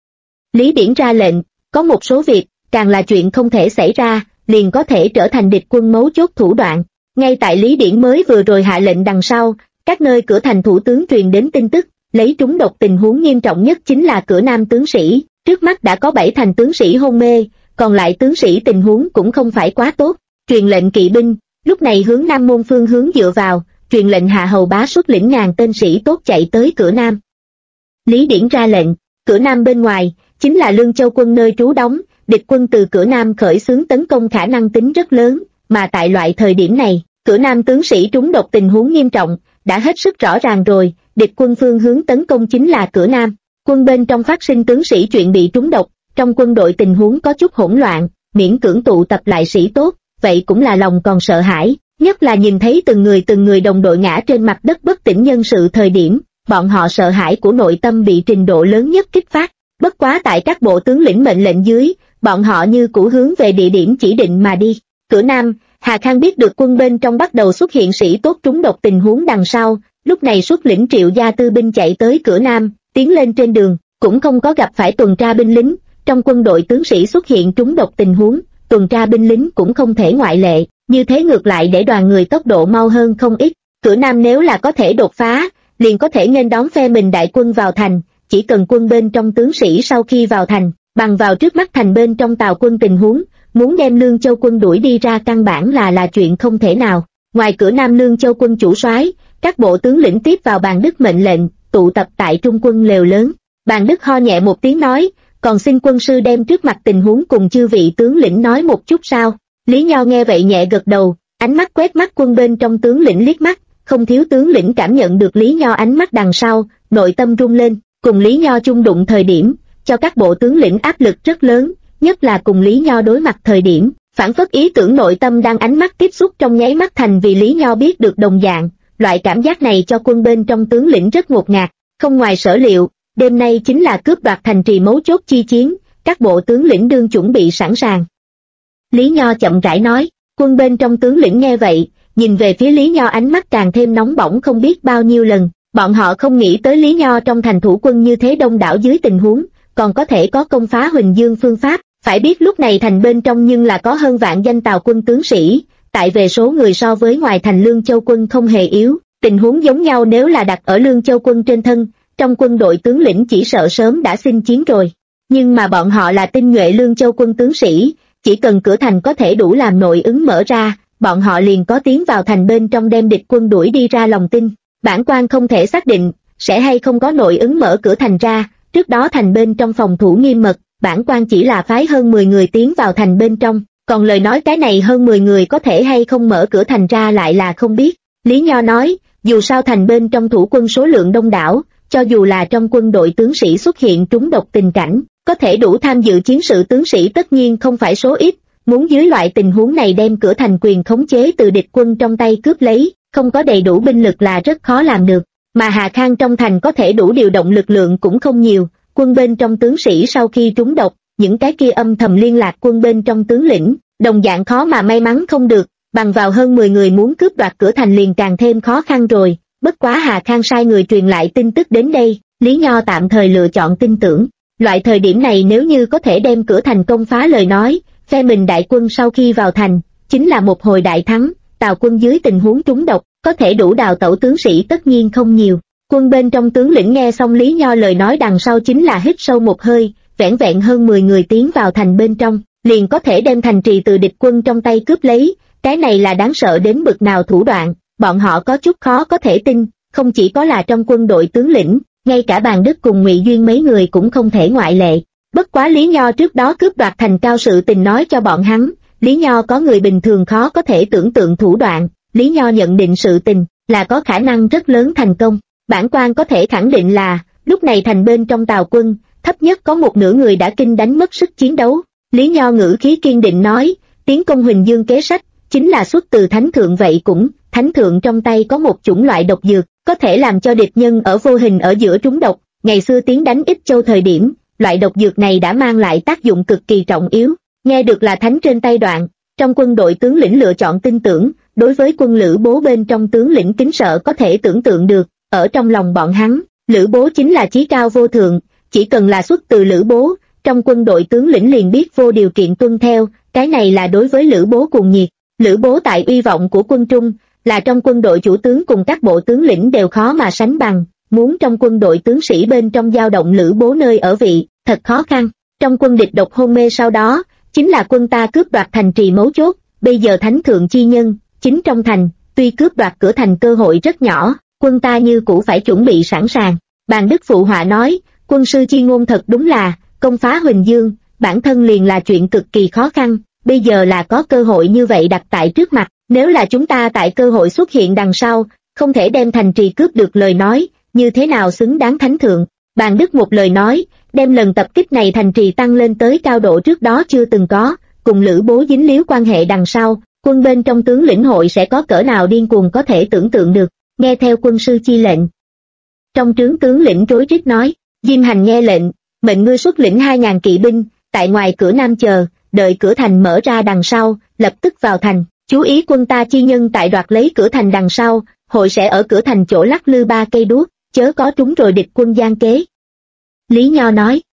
Lý Điển ra lệnh, có một số việc, càng là chuyện không thể xảy ra, liền có thể trở thành địch quân mấu chốt thủ đoạn. Ngay tại Lý Điển mới vừa rồi hạ lệnh đằng sau, các nơi cửa thành thủ tướng truyền đến tin tức, lấy trúng độc tình huống nghiêm trọng nhất chính là cửa Nam tướng sĩ, trước mắt đã có 7 thành tướng sĩ hôn mê, còn lại tướng sĩ tình huống cũng không phải quá tốt. Truyền lệnh kỵ binh, lúc này hướng Nam môn phương hướng dựa vào, truyền lệnh Hạ Hầu Bá xuất lĩnh ngàn tên sĩ tốt chạy tới cửa Nam. Lý Điển ra lệnh, cửa Nam bên ngoài, chính là Lương Châu quân nơi trú đóng, địch quân từ cửa Nam khởi xướng tấn công khả năng tính rất lớn, mà tại loại thời điểm này, cửa Nam tướng sĩ trúng độc tình huống nghiêm trọng, đã hết sức rõ ràng rồi, địch quân phương hướng tấn công chính là cửa Nam. Quân bên trong phát sinh tướng sĩ chuyện bị trúng độc, trong quân đội tình huống có chút hỗn loạn, miễn cưỡng tụ tập lại sĩ tốt, vậy cũng là lòng còn sợ hãi, nhất là nhìn thấy từng người đồng đội ngã trên mặt đất bất tỉnh nhân sự thời điểm, bọn họ sợ hãi của nội tâm bị trình độ lớn nhất kích phát. Bất quá tại các bộ tướng lĩnh mệnh lệnh dưới, bọn họ như cũ hướng về địa điểm chỉ định mà đi. Cửa Nam, Hà Khang biết được quân bên trong bắt đầu xuất hiện sĩ tốt trúng độc tình huống đằng sau, lúc này xuất lĩnh Triệu gia tư binh chạy tới cửa Nam, tiến lên trên đường, cũng không có gặp phải tuần tra binh lính, trong quân đội tướng sĩ xuất hiện trúng độc tình huống, tuần tra binh lính cũng không thể ngoại lệ, như thế ngược lại để đoàn người tốc độ mau hơn không ít. Cửa Nam nếu là có thể đột phá, liền có thể nghênh đón phe mình đại quân vào thành, chỉ cần quân bên trong tướng sĩ sau khi vào thành, bằng vào trước mắt thành bên trong Tào quân tình huống, muốn đem Lương Châu quân đuổi đi ra căn bản là chuyện không thể nào. Ngoài cửa Nam Lương Châu quân chủ soái, các bộ tướng lĩnh tiếp vào Bàn Đức mệnh lệnh, tụ tập tại trung quân lều lớn. Bàn Đức ho nhẹ một tiếng nói, còn xin quân sư đem trước mặt tình huống cùng chư vị tướng lĩnh nói một chút sao. Lý Nho nghe vậy nhẹ gật đầu, ánh mắt quét mắt quân bên trong tướng lĩnh liếc mắt, không thiếu tướng lĩnh cảm nhận được Lý Nho ánh mắt đằng sau, nội tâm rung lên, cùng Lý Nho chung đụng thời điểm, cho các bộ tướng lĩnh áp lực rất lớn, nhất là cùng Lý Nho đối mặt thời điểm, phản phất ý tưởng nội tâm đang ánh mắt tiếp xúc trong nháy mắt thành vì Lý Nho biết được đồng dạng, loại cảm giác này cho quân bên trong tướng lĩnh rất ngột ngạt, không ngoài sở liệu, đêm nay chính là cướp đoạt thành trì mấu chốt chi chiến, các bộ tướng lĩnh đương chuẩn bị sẵn sàng. Lý Nho chậm rãi nói, quân bên trong tướng lĩnh nghe vậy, nhìn về phía Lý Nho ánh mắt càng thêm nóng bỏng không biết bao nhiêu lần, bọn họ không nghĩ tới Lý Nho trong thành thủ quân như thế đông đảo dưới tình huống, còn có thể có công phá Huỳnh Dương phương pháp, phải biết lúc này thành bên trong nhưng là có hơn vạn danh Tào quân tướng sĩ, tại về số người so với ngoài thành Lương Châu quân không hề yếu, tình huống giống nhau nếu là đặt ở Lương Châu quân trên thân, trong quân đội tướng lĩnh chỉ sợ sớm đã xin chiến rồi, nhưng mà bọn họ là tinh nhuệ Lương Châu quân tướng sĩ, chỉ cần cửa thành có thể đủ làm nội ứng mở ra, bọn họ liền có tiến vào thành bên trong đem địch quân đuổi đi ra lòng tin. Bản quan không thể xác định, sẽ hay không có nội ứng mở cửa thành ra, trước đó thành bên trong phòng thủ nghiêm mật, bản quan chỉ là phái hơn 10 người tiến vào thành bên trong, còn lời nói cái này hơn 10 người có thể hay không mở cửa thành ra lại là không biết. Lý Nho nói, dù sao thành bên trong thủ quân số lượng đông đảo, cho dù là trong quân đội tướng sĩ xuất hiện trúng độc tình cảnh, có thể đủ tham dự chiến sự tướng sĩ tất nhiên không phải số ít, muốn dưới loại tình huống này đem cửa thành quyền khống chế từ địch quân trong tay cướp lấy, không có đầy đủ binh lực là rất khó làm được, mà Hà Khang trong thành có thể đủ điều động lực lượng cũng không nhiều, quân bên trong tướng sĩ sau khi trúng độc, những cái kia âm thầm liên lạc quân bên trong tướng lĩnh, đồng dạng khó mà may mắn không được, bằng vào hơn 10 người muốn cướp đoạt cửa thành liền càng thêm khó khăn rồi, bất quá Hà Khang sai người truyền lại tin tức đến đây, Lý Nho tạm thời lựa chọn tin tưởng, loại thời điểm này nếu như có thể đem cửa thành công phá lời nói, phe mình đại quân sau khi vào thành, chính là một hồi đại thắng, Tào quân dưới tình huống trúng độc, có thể đủ đào tẩu tướng sĩ tất nhiên không nhiều. Quân bên trong tướng lĩnh nghe xong Lý Nho lời nói đằng sau chính là hít sâu một hơi, vẻn vẹn hơn 10 người tiến vào thành bên trong, liền có thể đem thành trì từ địch quân trong tay cướp lấy, cái này là đáng sợ đến bực nào thủ đoạn, bọn họ có chút khó có thể tin, không chỉ có là trong quân đội tướng lĩnh, ngay cả Bàn Đức cùng Ngụy Duyên mấy người cũng không thể ngoại lệ. Bất quá Lý Nho trước đó cướp đoạt thành cao sự tình nói cho bọn hắn, Lý Nho có người bình thường khó có thể tưởng tượng thủ đoạn, Lý Nho nhận định sự tình là có khả năng rất lớn thành công. Bản quan có thể khẳng định là, lúc này thành bên trong Tào quân, thấp nhất có một nửa người đã kinh đánh mất sức chiến đấu. Lý Nho ngữ khí kiên định nói, tiến công Huỳnh Dương kế sách, chính là xuất từ Thánh Thượng vậy cũng, Thánh Thượng trong tay có một chủng loại độc dược, có thể làm cho địch nhân ở vô hình ở giữa trúng độc, ngày xưa tiến đánh Ích Châu thời điểm, loại độc dược này đã mang lại tác dụng cực kỳ trọng yếu, nghe được là Thánh trên tay đoạn, Trong quân đội tướng lĩnh lựa chọn tin tưởng, đối với quân Lữ Bố bên trong tướng lĩnh kính sợ có thể tưởng tượng được, ở trong lòng bọn hắn, Lữ Bố chính là chí cao vô thượng, chỉ cần là xuất từ Lữ Bố, trong quân đội tướng lĩnh liền biết vô điều kiện tuân theo, cái này là đối với Lữ Bố cuồng nhiệt. Lữ Bố tại uy vọng của quân Trung, là trong quân đội chủ tướng cùng các bộ tướng lĩnh đều khó mà sánh bằng, muốn trong quân đội tướng sĩ bên trong dao động Lữ Bố nơi ở vị, thật khó khăn. Trong quân địch độc hôn mê sau đó, chính là quân ta cướp đoạt thành trì mấu chốt, bây giờ thánh thượng chi nhân, chính trong thành, tuy cướp đoạt cửa thành cơ hội rất nhỏ, quân ta như cũ phải chuẩn bị sẵn sàng. Bàn Đức phụ họa nói, quân sư chi ngôn thật đúng là, công phá Huỳnh Dương, bản thân liền là chuyện cực kỳ khó khăn, bây giờ là có cơ hội như vậy đặt tại trước mặt, nếu là chúng ta tại cơ hội xuất hiện đằng sau, không thể đem thành trì cướp được lời nói, như thế nào xứng đáng thánh thượng. Bàn Đức một lời nói, đem lần tập kích này thành trì tăng lên tới cao độ trước đó chưa từng có, cùng Lữ Bố dính líu quan hệ đằng sau, quân bên trong tướng lĩnh hội sẽ có cỡ nào điên cuồng có thể tưởng tượng được, nghe theo quân sư chi lệnh. Trong trướng tướng lĩnh rối rít nói, Diêm Hành nghe lệnh, mệnh ngươi xuất lĩnh 2.000 kỵ binh, tại ngoài cửa nam chờ, đợi cửa thành mở ra đằng sau, lập tức vào thành, chú ý quân ta chi nhân tại đoạt lấy cửa thành đằng sau, hội sẽ ở cửa thành chỗ lắc lư 3 cây đuốc, chớ có trúng rồi địch quân gian kế. Lý Nho nói,